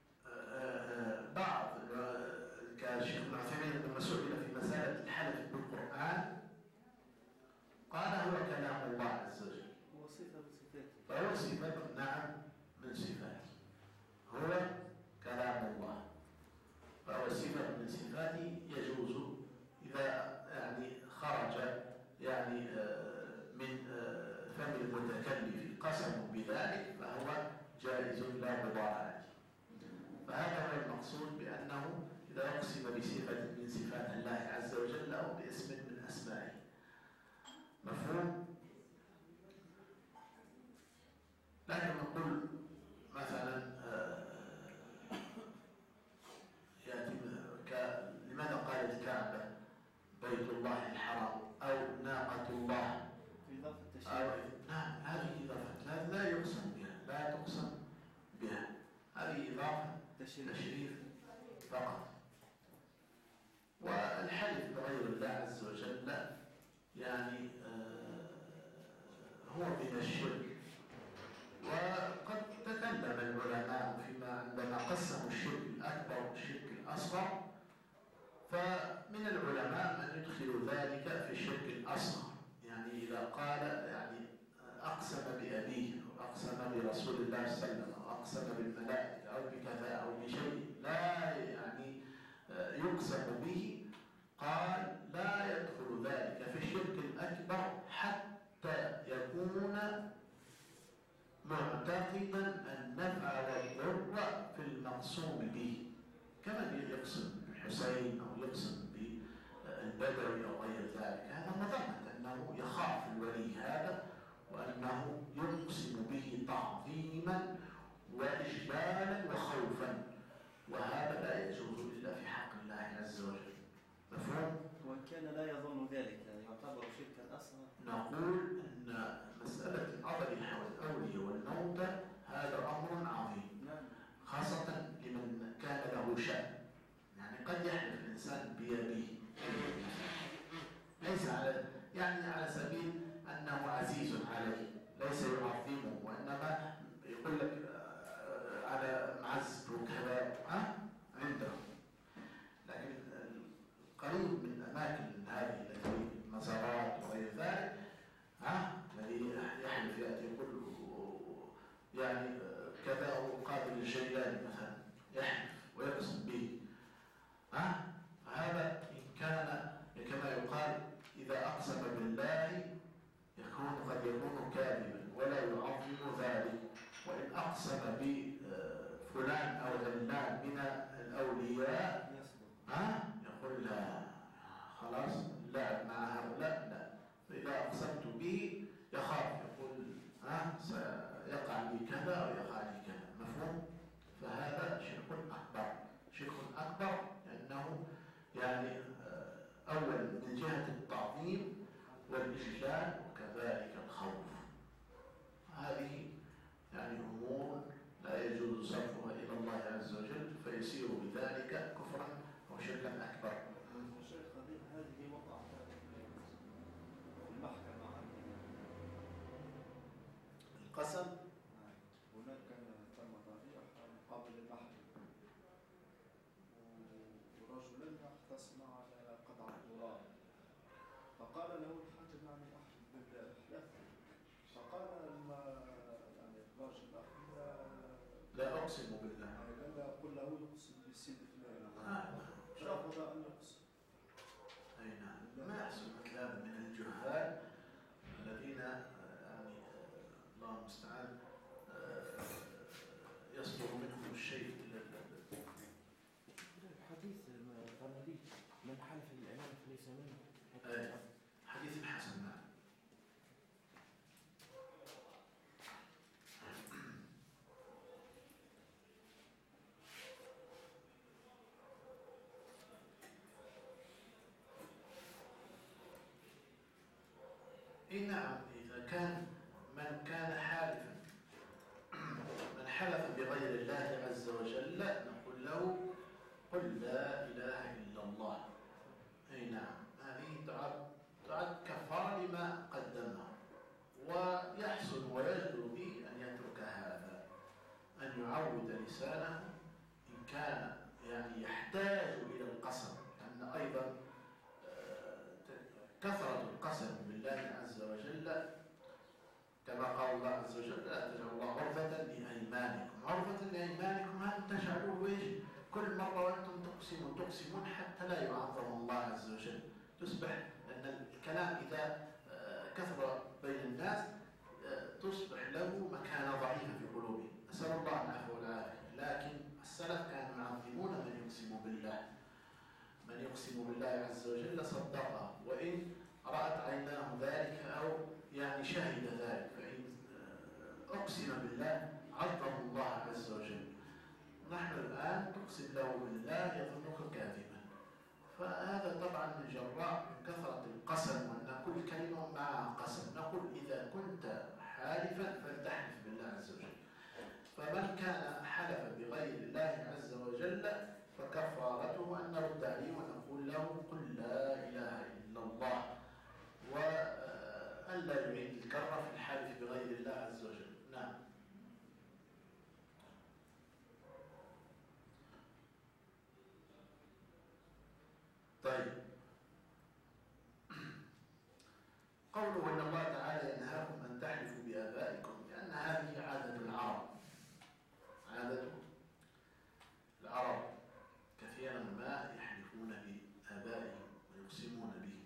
بعض كالشيخ ابن عثيمين لما سئل في مسألة الحلف بالقرآن قال: هو كلام الله عز وجل. هو صفة من صفاته. فهو صفة نعم من صفاته، هو كلام الله، فهو صفة من صفاته يجوز إذا يعني خرج يعني من فم المتكلم قسم بذلك فهو جائز لا غبار عليه. فهذا هو المقصود بأنه إذا أقسم بصفة من صفات الله عز وجل أو باسم من أسمائه. مفهوم؟ لكن نقول مثلا يأتي لماذا قال الكعبة بيت الله الحرام أو ناقة الله؟ إضافة التشريف. نعم، هذه إضافة لا يقسم بها، لا تقسم بها. هذه إضافة تشريف فقط. والحلف بغير الله عز وجل يعني هو من الشرك. وقد تكلم العلماء فيما عندما قسموا الشرك الأكبر والشرك الأصغر، فمن العلماء من يدخل ذلك في الشرك الأصغر، يعني إذا قال يعني أقسم بأبيه أو أقسم برسول الله صلى الله عليه وسلم أو أقسم بالملائكة أو بكذا أو بشيء لا يعني يقسم به، قال لا يدخل ذلك في الشرك الأكبر حتى يكون معتقدا النفع والضر في المقسوم به، كما يقسم بالحسين أو يقسم بالبدوي أو غير ذلك. هذا مظنة أنه يخاف الولي هذا وأنه يقسم به تعظيما وإجلالا وخوفا، وهذا لا يجوز إلا في حق الله عز وجل. مفهوم؟ وإن كان لا يظن ذلك يعتبر شركا أصغر. نقول أن مسألة الأضرحة والأولية والموتى هذا أمر عظيم، خاصة لمن كان له شأن. يعني قد يحلف الإنسان بيده ليس على سبيل أنه عزيز عليه، ليس يعظمه، وإنما يقول لك على معز وكذا عنده. لكن قريب من أماكن هذه التي المزارات وغير ذلك الذي يحلف يأتي يقول يعني كذا وقابل الجيلاني مثلا يحلف ويقسم به، فهذا إن كان كما يقال إذا أقسم بالله بفلان أو علان من الأولياء يقول لا خلاص لا مع هؤلاء لا، فإذا أقسمت به يخاف يقول سيقع لي كذا أو يقع لي كذا. مفهوم؟ فهذا شرك أكبر، شرك أكبر لأنه يعني أول من جهة التعظيم والإجلال وكذلك الخوف. هذه يعني أمور لا يجوز صرفها إلى الله عز وجل، فيصير بذلك كفرا أو شركا أكبر. الشيخ هذه وقعت في المحكمة القسم هناك تم ترجيح مقابل المحكمة، ورجلا اختصم على قطعة تراب، فقال له الحاكم يعني أحلف بالله احلف، فقال يعني الراجل لا أقسم بالله، لا قل له يقسم بالسيد فلان، رفض أن يقسم. أي نعم. ما يحصل كلام من الجهال الذين يعني الله المستعان يصدر منهم الشيء. الحديث الغنبي من حلف الإمام فليس منه، حديث حسن. نعم. نعم. إذا كان من كان حالفا من حلف بغير الله عز وجل نقول له قل لا إله إلا الله. أي نعم. هذه تعد كفارة لما قدمه، ويحسن ويجدر به أن يترك هذا، أن يعود لسانه إن كان يعني يحتاج إلى القسم، لأن أيضا كثرة القسم بالله عز وجل كما قال الله عز وجل لا تجعلوا الله عرضة لأيمانكم. عرضة لأيمانكم هل تجعلوه إيش؟ كل مرة وأنتم تقسمون حتى لا يعظم الله عز وجل، تصبح أن الكلام إذا كثر بين الناس تصبح له مكانة ضعيفة في قلوبهم. أسأل الله العفو والعافية. لكن السلف كانوا يعظمون من يقسم بالله، من يقسم بالله عز وجل صدقه، وإن رأت عيناه ذلك أو يعني شهد ذلك، فإن أقسم بالله عظم الله عز وجل. نحن الآن تقسم له بالله يظنك كاذبا، فهذا طبعا من جراء من كثرة القسم، وأن كل كلمة معها قسم. نقول إذا كنت حالفا فلتحلف بالله عز وجل. فمن كان حلف بغير الله عز وجل فكفارته أن نرد عليه ونقول له قل لا إله إلا الله، وألا يعيد الكرة في الحلف بغير الله عز وجل. نعم. طيب، قوله إن الله تعالى ينهاكم أن تحلفوا بآبائكم، لأن هذه عادة العرب. عادة العرب كثيرا ما يحلفون بآبائهم ويقسمون به،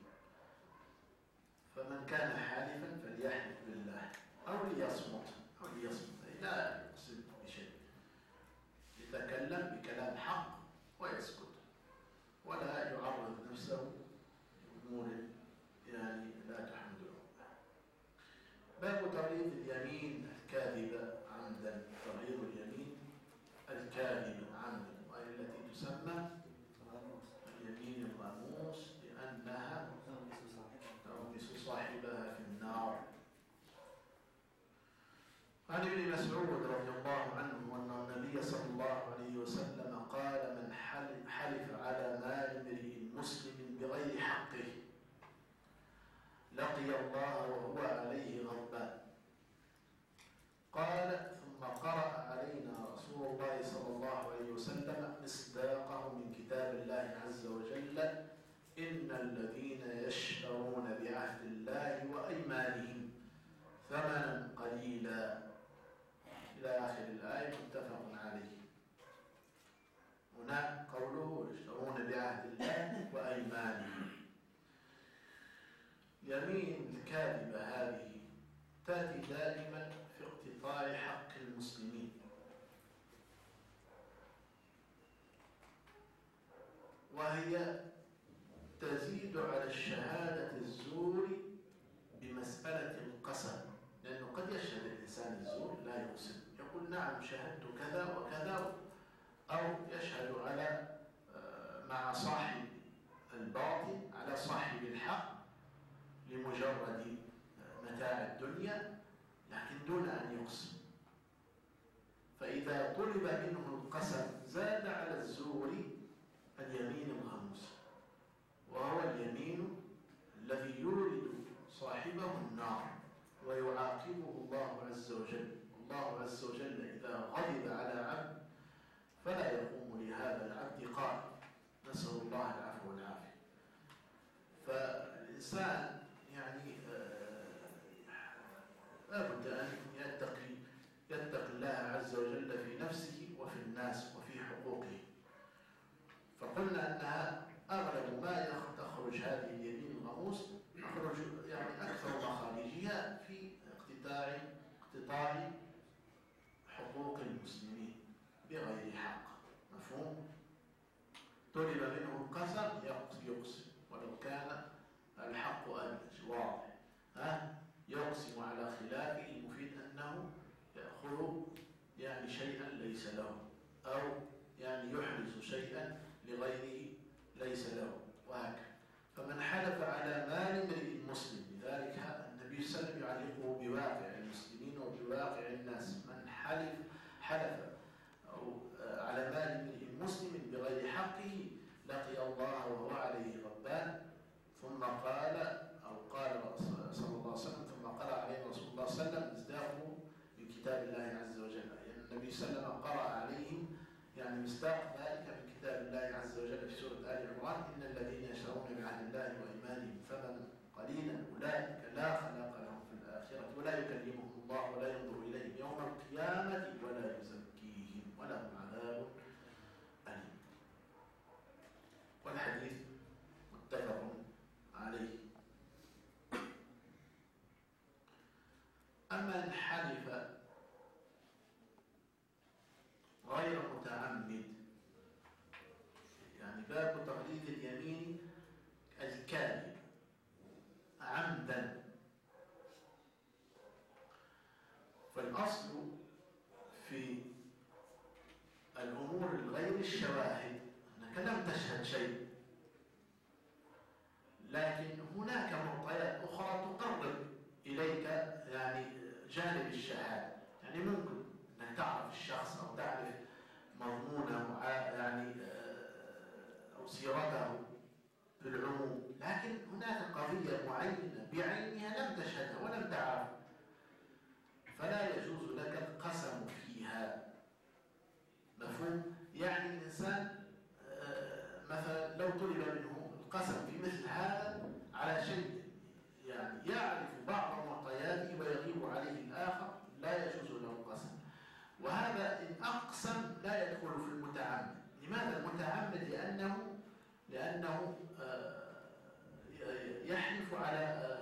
فمن كان حالفا فليحلف بالله أو ليصمت لا يقسم بشيء، يتكلم بكلام حق ويسكت ولا يعرض نفسه لأمور يعني لا تحمد له. باب تغليظ اليمين الكاذبة عمدا. تغليظ اليمين الكاذبة عمدا، وهي التي تسمى اليمين الغموس لأنها تغمس صاحبها في النار. عن ابن مسعود رضي الله عنه أن النبي صلى الله عليه وسلم قال من حلف على مال امرئ مسلم بغير حقه لقي الله وهو عليه غضبان. قال ثم قرأ علينا رسول الله صلى الله عليه وسلم مصداقه من كتاب الله عز وجل إن الذين يشترون بعهد الله وأيمانهم ثمنا قليلا إلى آخر الآية متفق عليه. هنا قوله يشترون بعهد الله وأيمانهم. يمين الكاذبة هذه تأتي دائما في اقتطاع حق المسلمين، وهي تزيد على الشهادة الزور بمسألة القسم، لأنه قد يشهد الإنسان الزور لا يقسم، يقول نعم شهدت كذا وكذا، أو يشهد على مع صاحب الباطل على صاحب الحق لمجرد متاع الدنيا، لكن دون أن يقسم. فإذا طلب منه القسم زاد على الزور اليمين الغموس، وهو اليمين الذي يورد صاحبه النار ويعاقبه الله عز وجل. الله عز وجل إذا غضب على عبد فلا يقوم لهذا العبد قائم، نسأل الله العفو والعافية. فالإنسان يعني لابد أن يتقي الله عز وجل في نفسه وفي الناس وفي حقوقه. فقلنا أنها أغلب ما تخرج هذه اليمين الغموس تخرج يعني أكثر مخارجها في اقتطاع حقوق المسلمين بغير حق. مفهوم؟ طلب منه القسم يقسم ولو كان الحق أبلج واضح، يقسم على خلافه المفيد أنه يأخذ يعني شيئا ليس له، أو يعني يحرز شيئا لغيره ليس له، وهكذا. فمن حلف على مال امرئ مسلم، لذلك النبي صلى الله عليه وسلم يعلقه بواقع المسلمين وبواقع الناس. من حلف أو على مال امرئ مسلم بغير حقه لقي الله وهو عليه غضبان. ثم قال أو قال صلى الله عليه وسلم، ثم قرأ عليه رسول الله صلى الله عليه وسلم مصداقه من كتاب الله عز وجل. يعني النبي صلى الله عليه وسلم قرأ عليهم يعني مصداق ذلك من كتاب الله عز وجل في سورة آل عمران: إن الذين يشترون بعهد الله وإيمانهم ثمنا قليلا أولئك لا خلاق لهم في الآخرة ولا يكلمهم الله ولا ينظر إليهم يوم القيامة ولا يزكيهم ولهم عذاب أليم. والحديث متفق عليه. أما إن حلف غير متعمد، يعني باب تغليظ اليمين الكاذب عمدا، فالأصل في الأمور الغير الشواهد أنك لم تشهد شيء، لكن هناك معطيات أخرى تقرب إليك يعني جانب الشهادة. يعني ممكن أنك تعرف الشخص أو تعرف مضمونه يعني أو سيرته بالعموم، لكن هناك قضية معينة بعينها لم تشهدها ولم تعرفها، فلا يجوز لك القسم فيها. مفهوم؟ يعني الإنسان مثلا لو طلب منه القسم في مثل هذا على شيء يعني يعرف بعض معطياته ويغيب عليه الآخر، لا يجوز له القسم. وهذا إن أقسم لا يدخل في المتعمد. لماذا المتعمد؟ لأنه يحلف على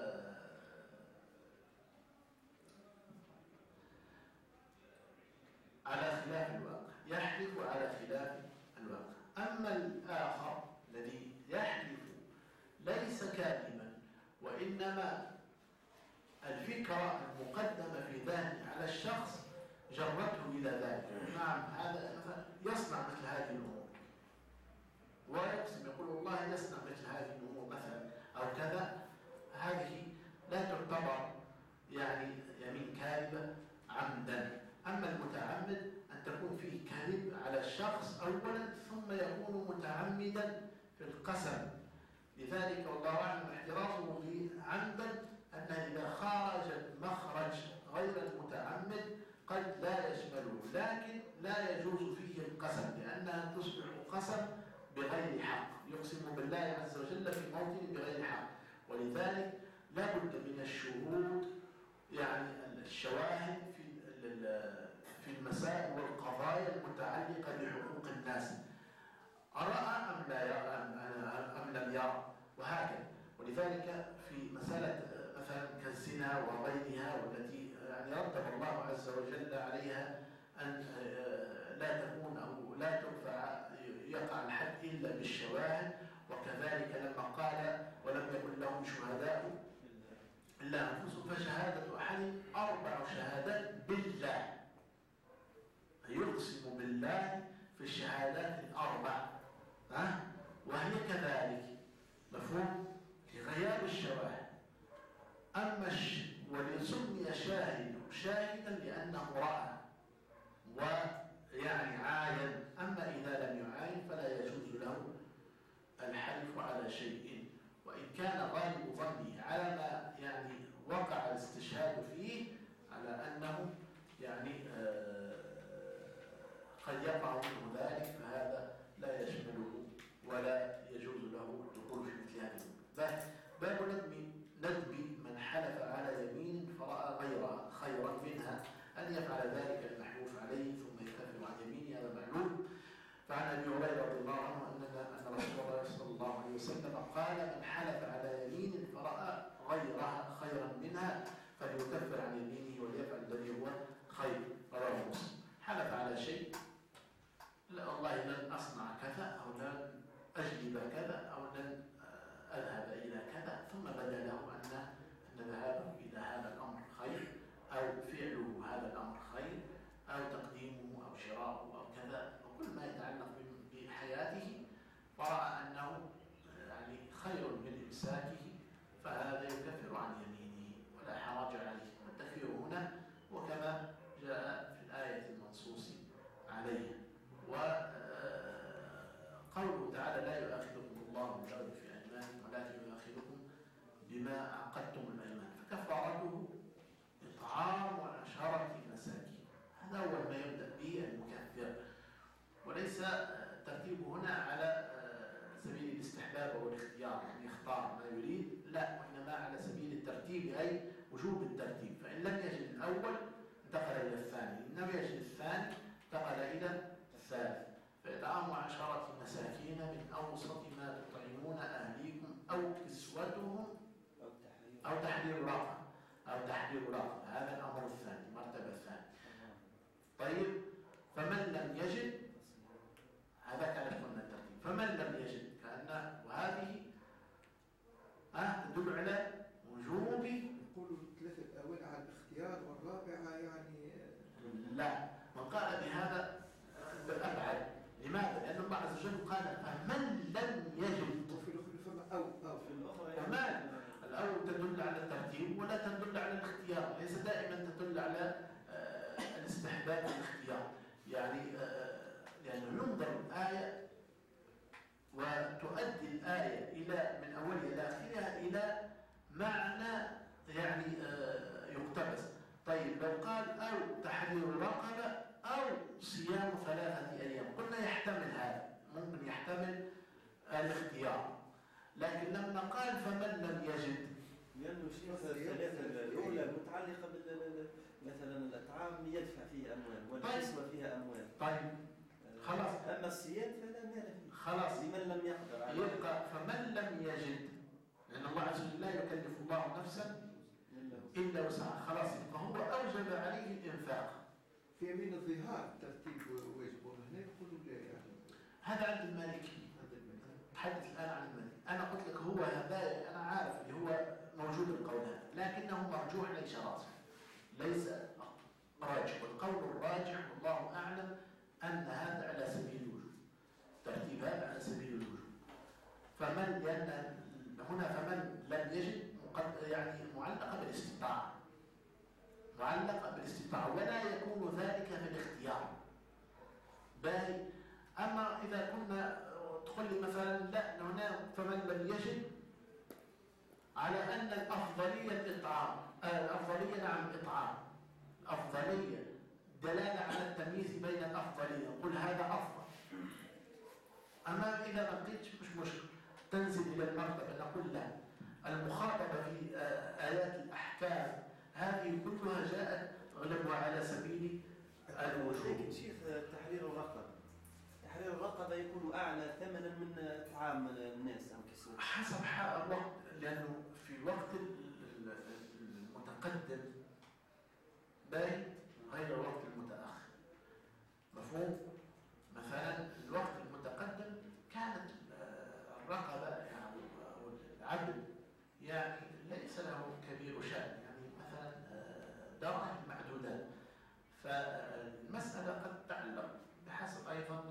خلاف الواقع، يحلف على خلاف الواقع. أما الآخر الذي يحلف ليس كاذبا، وإنما الفكرة المقدمة في ذهنه على الشخص جرته إلى ذلك. نعم هذا مثلا يصنع مثل هذه الأمور ويقسم يقول والله يصنع مثل هذه الأمور مثلا أو كذا، هذه لا تعتبر يعني يمين كاذبة عمدا. أما المتعمد أن تكون فيه كذب على الشخص أولا ثم يكون متعمدا في القسم. لذلك والله أعلم احترازه عمدا أنه إذا خرج المخرج غير المتعمد قد لا يشمله، لكن لا يجوز فيه القسم لأنها تصبح قسم بغير حق، يقسم بالله عز وجل في موطن بغير حق. ولذلك لا بد من الشهود، يعني الشواهد في المسائل والقضايا المتعلقة بحقوق الناس، رأى أم لا يرى أم لم يرى، وهكذا. ولذلك في مسألة مثلا كالزنا وغيرها والتي يعني رتب الله عز وجل عليها أن لا تكون أو لا ترفع يقع الحد إلا بالشواهد. وكذلك لما قال ولم يكن لهم شهداء إلا أنفسهم فشهادة أحد 4 شهادات بالله، يقسم بالله في الشهادات ال4 وهي كذلك مفهوم لغياب الشواهد. أما وليسمي شاهدا لأنه رأى ويعني عاين. أما إذا لم يعاين فلا يجوز له الحلف على شيء، وإن كان غالب ظنه على ما يعني وقع الاستشهاد فيه على أنه يعني قد يقع منه ذلك، فهذا لا يشمله ولا يجوز له الدخول في مثل هذه. باب ندب من حلف على يمين فرأى غيرها خيرا منها أن يفعل ذلك المحلوف عليه ثم يكفر عن يمينه، هذا معلوم. فعن أبي هريرة رضي الله عنه أن رسول الله صلى الله عليه وسلم قال من حلف على يمين فرأى غيرها خيرا منها فليكفر عن يمينه وليفعل الذي هو خير. رواه مسلم. حلف على شيء، لا والله لن أصنع كذا أو لن أجلب كذا أو لن أذهب إلى كذا، ثم بدا له أن ذهابه إلى هذا الأمر خير أو فعله هذا الأمر خير أو تقديمه أو شراؤه أو كذا، وكل ما يتعلق بحياته، فرأى أنه يعني خير من إمساكه، فهذا يكفر عن يمينه ولا حرج عليه. والتكفير هنا وكما جاء في الآية المنصوص عليها. وقوله تعالى لا يؤاخذكم الله باللغو في أيمانكم ولكن يؤاخذكم بما عقدتم الأيمان، فكفارته إطعام 10 مساكين. هذا أول ما يبدأ به المكفر، وليس ترتيبه هنا على سبيل الاستحباب أو الاختيار، يعني يختار ما يريد، لا، وإنما على سبيل الترتيب أي وجوب الترتيب. فإن لم يجد الأول انتقل إلى الثاني، إن لم يجد الثاني انتقل إلى الثالث. فإطعام 10 مساكين من أوسط ما تطعمون أهليكم أو كسوتهم أو تحرير رقبة. هذا الأمر الثاني، المرتبة الثانية. طيب، فمن لم يجد، هذا كان قلنا الترتيب، فمن لم يجد كأنه، وهذه تدل على وجوب. يقولوا 3 الأول على الاختيار والرابعة يعني لا، من قال بهذا أبعد. لماذا؟ لأن الله عز وجل قال فمن لم يجد، وفي الأخرى أو في الأخرى كمان الأول تدل على الترتيب ولا تدل على الاختيار، ليس دائما تدل على الاستحباب والاختيار. يعني لأنه ينظر الآية وتؤدي الآية إلى من أولها إلى آخرها إلى معنى يعني يقتبس. طيب، لو قال أو تحرير رقبة أو صيام 3 أيام، قلنا يحتمل هذا، ممكن يحتمل الاختيار. لكن لما قال فمن لم يجد، لأنه شيء 3 الأولى متعلقة مثلا الأطعام يدفع فيه أموال والكسوة فيها أموال. طيب خلاص. أما الصيام فلا مال فيه خلاص، لمن لم يقدر عليه. يبقى فمن لم يجد، لأن الله عز وجل لا يكلف الله نفسا إلا وسعها. خلاص، يبقى هو أوجب عليه الإنفاق. في يمين الظهار ترتيب واجب، وهنا يقولوا لا يعني هذا عند المالكي. تحدث الآن عن المالكي. أنا قلت لك هو هذا، أنا عارف اللي هو موجود القول هذا، لكنه مرجوح ليس راسخ، ليس راجح. والقول الراجح والله أعلم أن هذا على سبيل الوجوب، ترتيب هذا على سبيل الوجوب. فمن، لأن هنا فمن لم يجد يعني معلقة بالاستطاعة، ولا يكون ذلك في الاختيار. باهي. أما إذا كنا تقول لي مثلا لا، هنا فمن لم يجد على أن الأفضلية الإطعام، الأفضلية نعم الإطعام، الأفضلية دلالة على التمييز بين الأفضلية، نقول هذا أفضل. أما إذا ما لقيتش مش مشكلة، تنزل إلى المرتبة، نقول لا، المخاطبة في آيات الأحكام هذه كلها جاءت غالبها على سبيل الوجوب. لكن شيخ تحرير الرقبة يكون أعلى ثمنا من إطعام الناس أو كسوة حسب حال الوقت، لأنه في الوقت المتقدم باين غير الوقت المتأخر. مفهوم؟ مثلا الوقت المتقدم فالمسألة قد تتعلق بحسب أيضا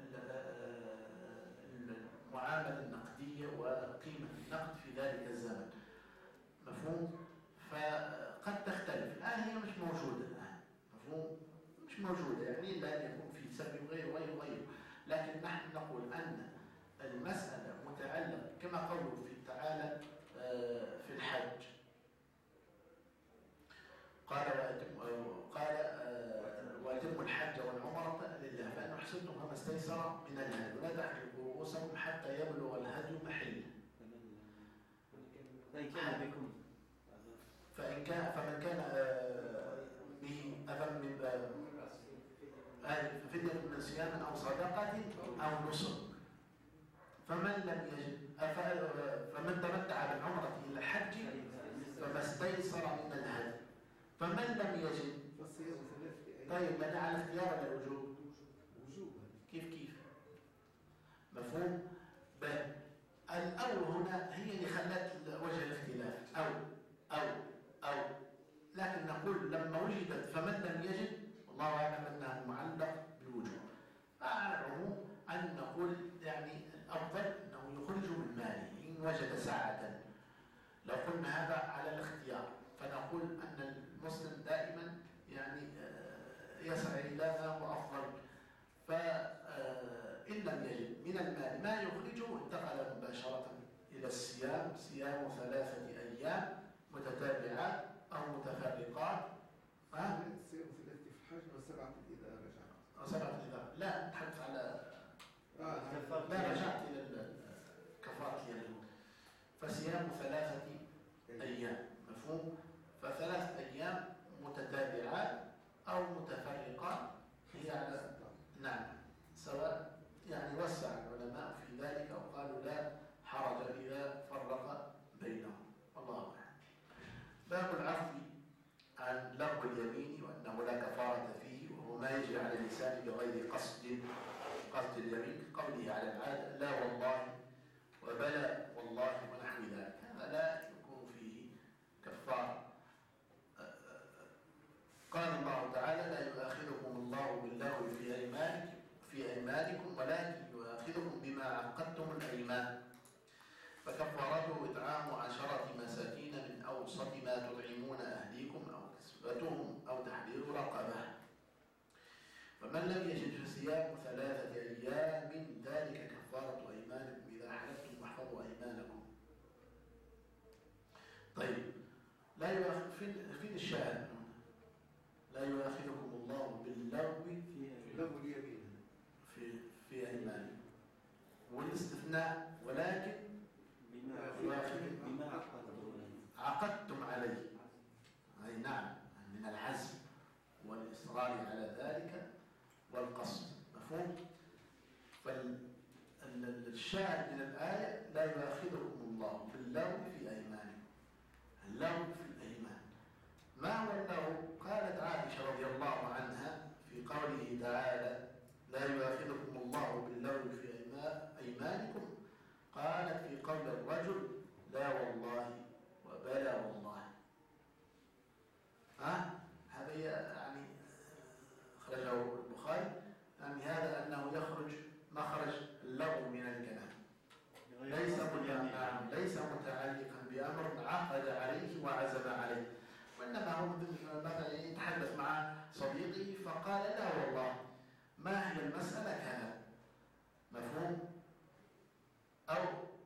المعاملة النقدية وقيمة النقد في ذلك الزمن، مفهوم؟ فقد تختلف. الآن هي مش موجودة الآن، مفهوم؟ مش موجودة، يعني لا يكون في سبب غيره، لكن نحن نقول أن المسألة متعلقة كما قوله في تعالى في الحج قال وأتموا الحج والعمرة لله فإن أحسنتم فما استيسر من الهدي ولا تحلقوا رؤوسكم حتى يبلغ الهدي محله. فمن كان به أذى من فدية من صيام أو صدقة أو نسك فمن لم يجد فمن تمتع بالعمرة إلى الحج فما استيسر من الهدي فمن لم يجد فالصيام 3 أيام. طيب لنا على اختيار ولا الوجوب؟ وجوبا. كيف مفهوم؟ الأول هنا هي اللي خلت وجه الاختلاف أو لكن نقول لما وجدت فمن لم يجد الله أعلم أنها معلق بالوجوب. فعلى العموم أن نقول يعني الأفضل أنه يخرج من ماله إن وجد ساعة. لو قلنا هذا على الاختيار فنقول أن المسلم دائما يعني يسعى إلى ما هو أفضل. فإن لم يجد من المال ما يخرجه انتقل مباشرة إلى الصيام، صيام 3 أيام متتابعات أو متفرقات. صيام 3 في الحج و7 إذا رجعت. 7 إذا لا نتحدث على لا رجعت إلى كفارة اليمين. فصيام 3 أيام مفهوم؟ ف3 أيام متتابعات أو متفرقات هي على نعم سواء. يعني وسع العلماء في ذلك وقالوا لا حرج إذا فرق بينهم، والله أعلم. باب العفو عن لغو اليمين وأنه لا كفارة فيه وهو ما يجري على اللسان بغير قصد اليمين كقوله على العادة لا والله وبلى والله ونحو ذلك، هذا لا يكون فيه كفارة. قال الله تعالى لا يؤاخذكم الله باللغو في أيمانكم ولكن يؤاخذكم بما عقدتم الأيمان فكفارته إطعام 10 مساكين من أوسط ما تطعمون أهليكم أو كسوتهم أو تحرير رقبة. فمن لم يجد فصيام 3 أيام من ذلك كفارة أيمانكم إذا حلفتم واحفظوا أيمانكم. طيب لا يؤاخذ في الشاهد لا يؤاخذكم الله باللغو اليمين في أيمانكم والاستثناء ولكن بما عقدتم عليه، أي نعم من العزم والإصرار على ذلك والقصد، مفهوم؟ فالشاهد من الآية لا يؤاخذكم الله باللغو في أيمانكم. اللغو في الأيمان ما هو اللغو؟ قالت عائشة رضي الله عنها في قوله تعالى لا يؤاخذكم الله باللغو في أيمانكم قالت في قول الرجل لا والله وبلا والله. هذا يعني خرجه البخاري، يعني هذا أنه يخرج مخرج اللغو من الكلام، ليس متعلقا بأمر عقد عليه وعزم عليه، وإنما هو مثلا يتحدث مع صديقه فقال لا والله ما هي المسألة كذا، مفهوم؟ أو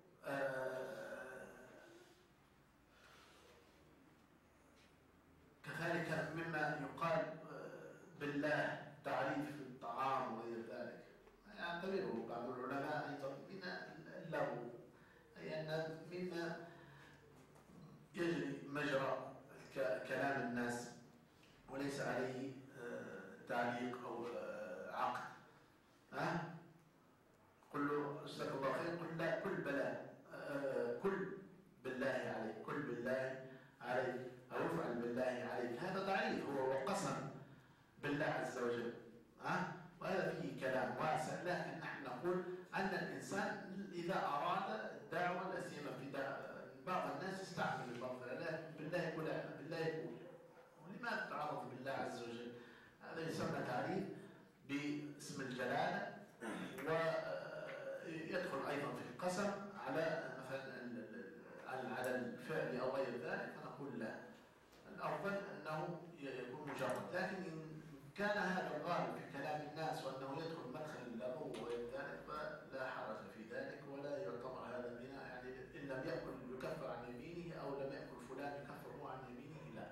كذلك مما يقال بالله تعريف الطعام وغير ذلك يعتبره بعض العلماء أيضا من اللغو، أي أن مما يجري مجرى كلام الناس وليس عليه تعليق أو عقد. قل له جزاك الله خير، قل لا كل بلاء كل بالله عليك، كل بالله عليك أو افعل بالله عليك، هذا تعريف هو وقسم بالله عز وجل. وهذا فيه كلام واسع، لكن نحن نقول أن الإنسان إذا أراد الدعوة لا سيما في بعض الناس يستعمل اللفظ لا بالله يقول بالله يقول، ولماذا تعرض بالله عز وجل؟ هذا الأفضل أنه يكون مجرد، لكن إن كان هذا الغالب في كلام الناس وأنه يدخل مدخل اللغو وذلك فلا حرج في ذلك، ولا يعتبر هذا بناء يعني إن لم يأكل يكفر عن يمينه أو لم يأكل فلان يكفر هو عن يمينه، لا.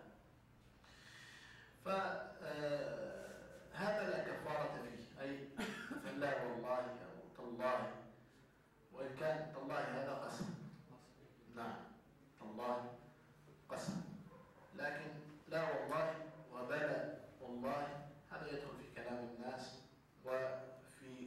فهذا لا كفارة فيه، أي لا والله أو تالله، وإن كان تالله هذا قسم، نعم تالله قسم، لكن لا والله وبلا والله هذا يدخل في كلام الناس وفي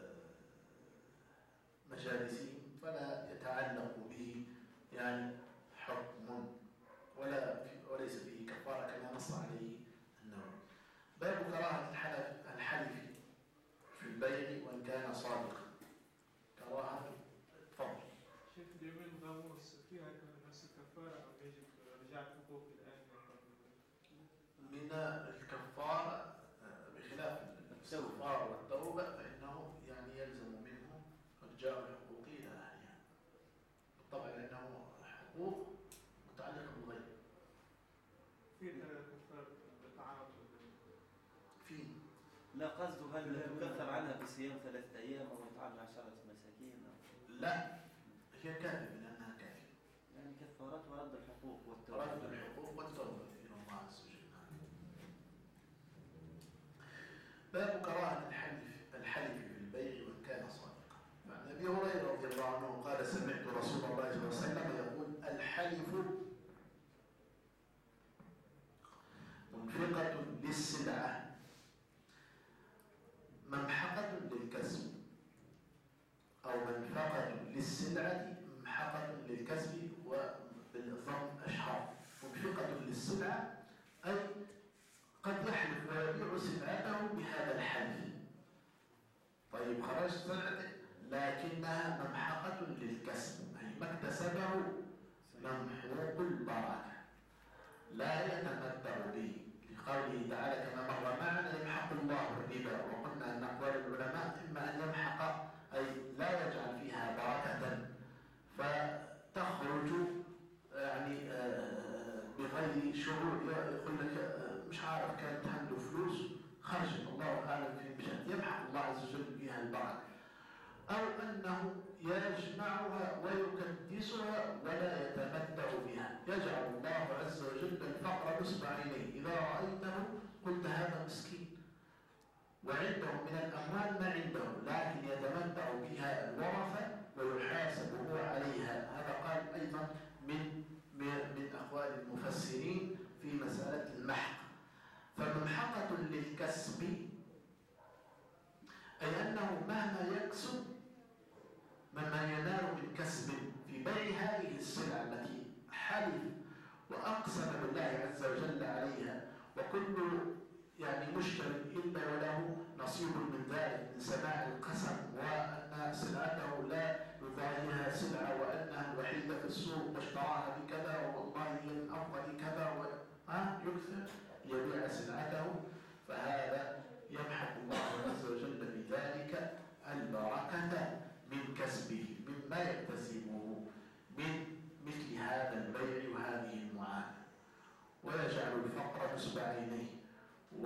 مجالسهم، فلا يتعلق به يعني حكم وليس فيه كفارة كما نص عليه النووي. باب كراهة الحلف في البيع وإن كان صادقا. كراهة، تفضل. شيخ اليمين غاموس فيها نفس الكفارة أو يجب رجاع الحقوق الآن؟ من الكفارة بخلاف الكفارة والتوبة فإنه يعني يلزم منه إرجاع الحقوق إلى أهلها بالطبع، لأنه حقوق متعلقة بالغير. في كفارة تعارض في لا قصده هل يكفر عنها بصيام 3 أيام أو إطعام 10 مساكين؟ لا، هي كافية لأنها كافية. يعني كفارات ورد الحقوق والتوبة. رد الحقوق والتوبة إلى الله عز وجل. باب كراهة الحلف في البيع وإن كان صادقا. عن أبي هريرة رضي الله عنه قال سمعت رسول الله صلى الله عليه وسلم يقول الحلف منفقة للسلعة ممحقة للكسب، أو منفقة للسلعة ممحقة للكسب، وبالضم أشهر. منفقة للسلعة أي قد يحلف ويبيع سلعته بهذا الحلف. طيب خرج سلعته لكنها ممحقة للكسب، أي ما اكتسبه ممحوق البركة لا يتمتع به، لقوله تعالى كما مر معنا يمحق الله الربا. وقلنا أن أقوال العلماء إما أن يمحق أي لا يجعل فيها بركة فتخرج يعني بغير شعور، يقول لك مش عارف كانت عنده فلوس خرجت الله أعلم في بشأن، يمحق الله عز وجل بها البركة، أو أنه يجمعها ويكدسها ولا يتمتع بها، يجعل الله عز وجل الفقر نصب عينيه، إذا رأيته قلت هذا مسكين وعنده من الأموال ما عنده، لكن يتمتع بها الورثة ويحاسب هو عليها. هذا قال أيضا من أقوال المفسرين في مسألة المحق. فممحقة للكسب أي أنه مهما يكسب مما ينال من كسب في بيع هذه السلعة التي حلف وأقسم بالله عز وجل عليها، وكل يعني مشتري إلا وله نصيب من ذلك من سماع القسم، وأن سلعته لا يضاهيها سلعة، وأنها الوحيدة في السوق واشتراها بكذا والله هي من أفضل كذا يكثر يبيع سلعته، فهذا يمحق الله عز وجل بذلك البركة من كسبه مما يكتسبه من مثل هذا البيع وهذه المعاملة، ويجعل الفقر نصب عينيه، و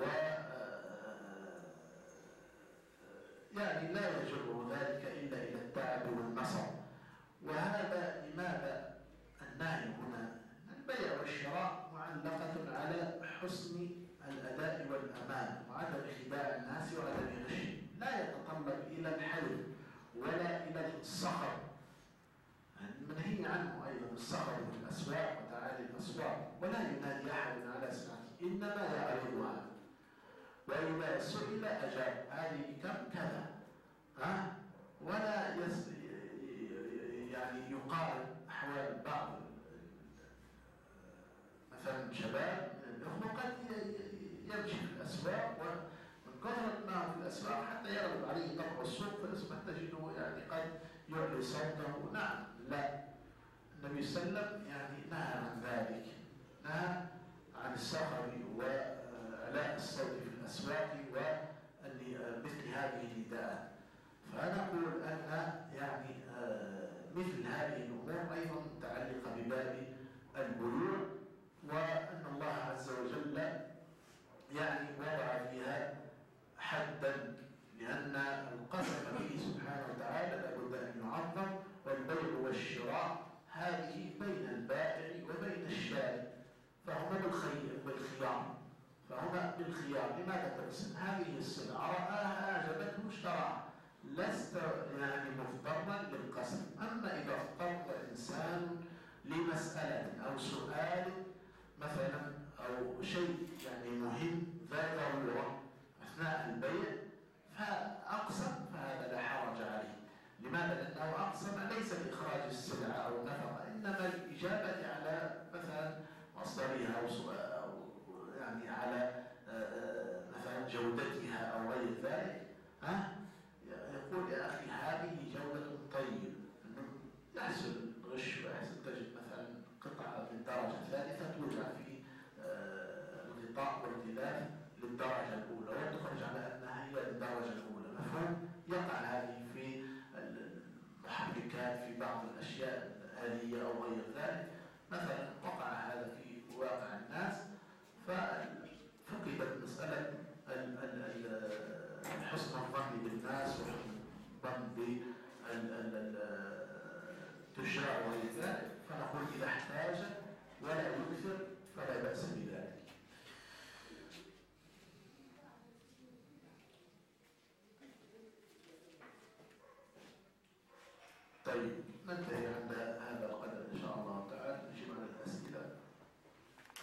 يعني لا يجر ذلك إلا إلى التعب والنصب. وهذا لماذا النهي هنا؟ البيع والشراء معلقة على حسن الأداء والأمان وعدم خداع الناس وعدم غشهم، لا يتطلب إلى الحلف ولا إلى الصخر، منهي عنه أيضا الصخر في الأسواق وتعالي الأسواق، ولا ينادي أحد على سلعته، إنما يعرضها، وإذا سئل أجاب هذه كم كذا، ولا يعني يقارن أحوال بعض مثلا شباب من الأخوة قد يمشي في الأسواق ومن كثرة ما في الأسواق حتى يغلب عليه طبع السوق، فيصبح تجده يعني قد يعلي صوته. نعم، لا، النبي صلى الله عليه وسلم يعني نهى عن ذلك، نهى عن السخر وعلاء الصوت في الأسواق ومثل هذه النداءات. فنقول أن يعني مثل هذه الأمور أيضا متعلقة بباب البيوع، وأن الله بالخيار، فهنا بالخيار لماذا تقسم هذه السلعة رآها أعجبته اشتراها، لست يعني مضطرا للقسم. أما إذا اضطر إنسان لمسألة أو سؤال مثلا أو شيء يعني مهم ذات ضرورة أثناء البيع فأقسم فهذا لا حرج عليه. لماذا؟ لأنه أقسم ليس لإخراج السلعة أو النفقة، إنما الإجابة على مثلا مصدرها أو يعني على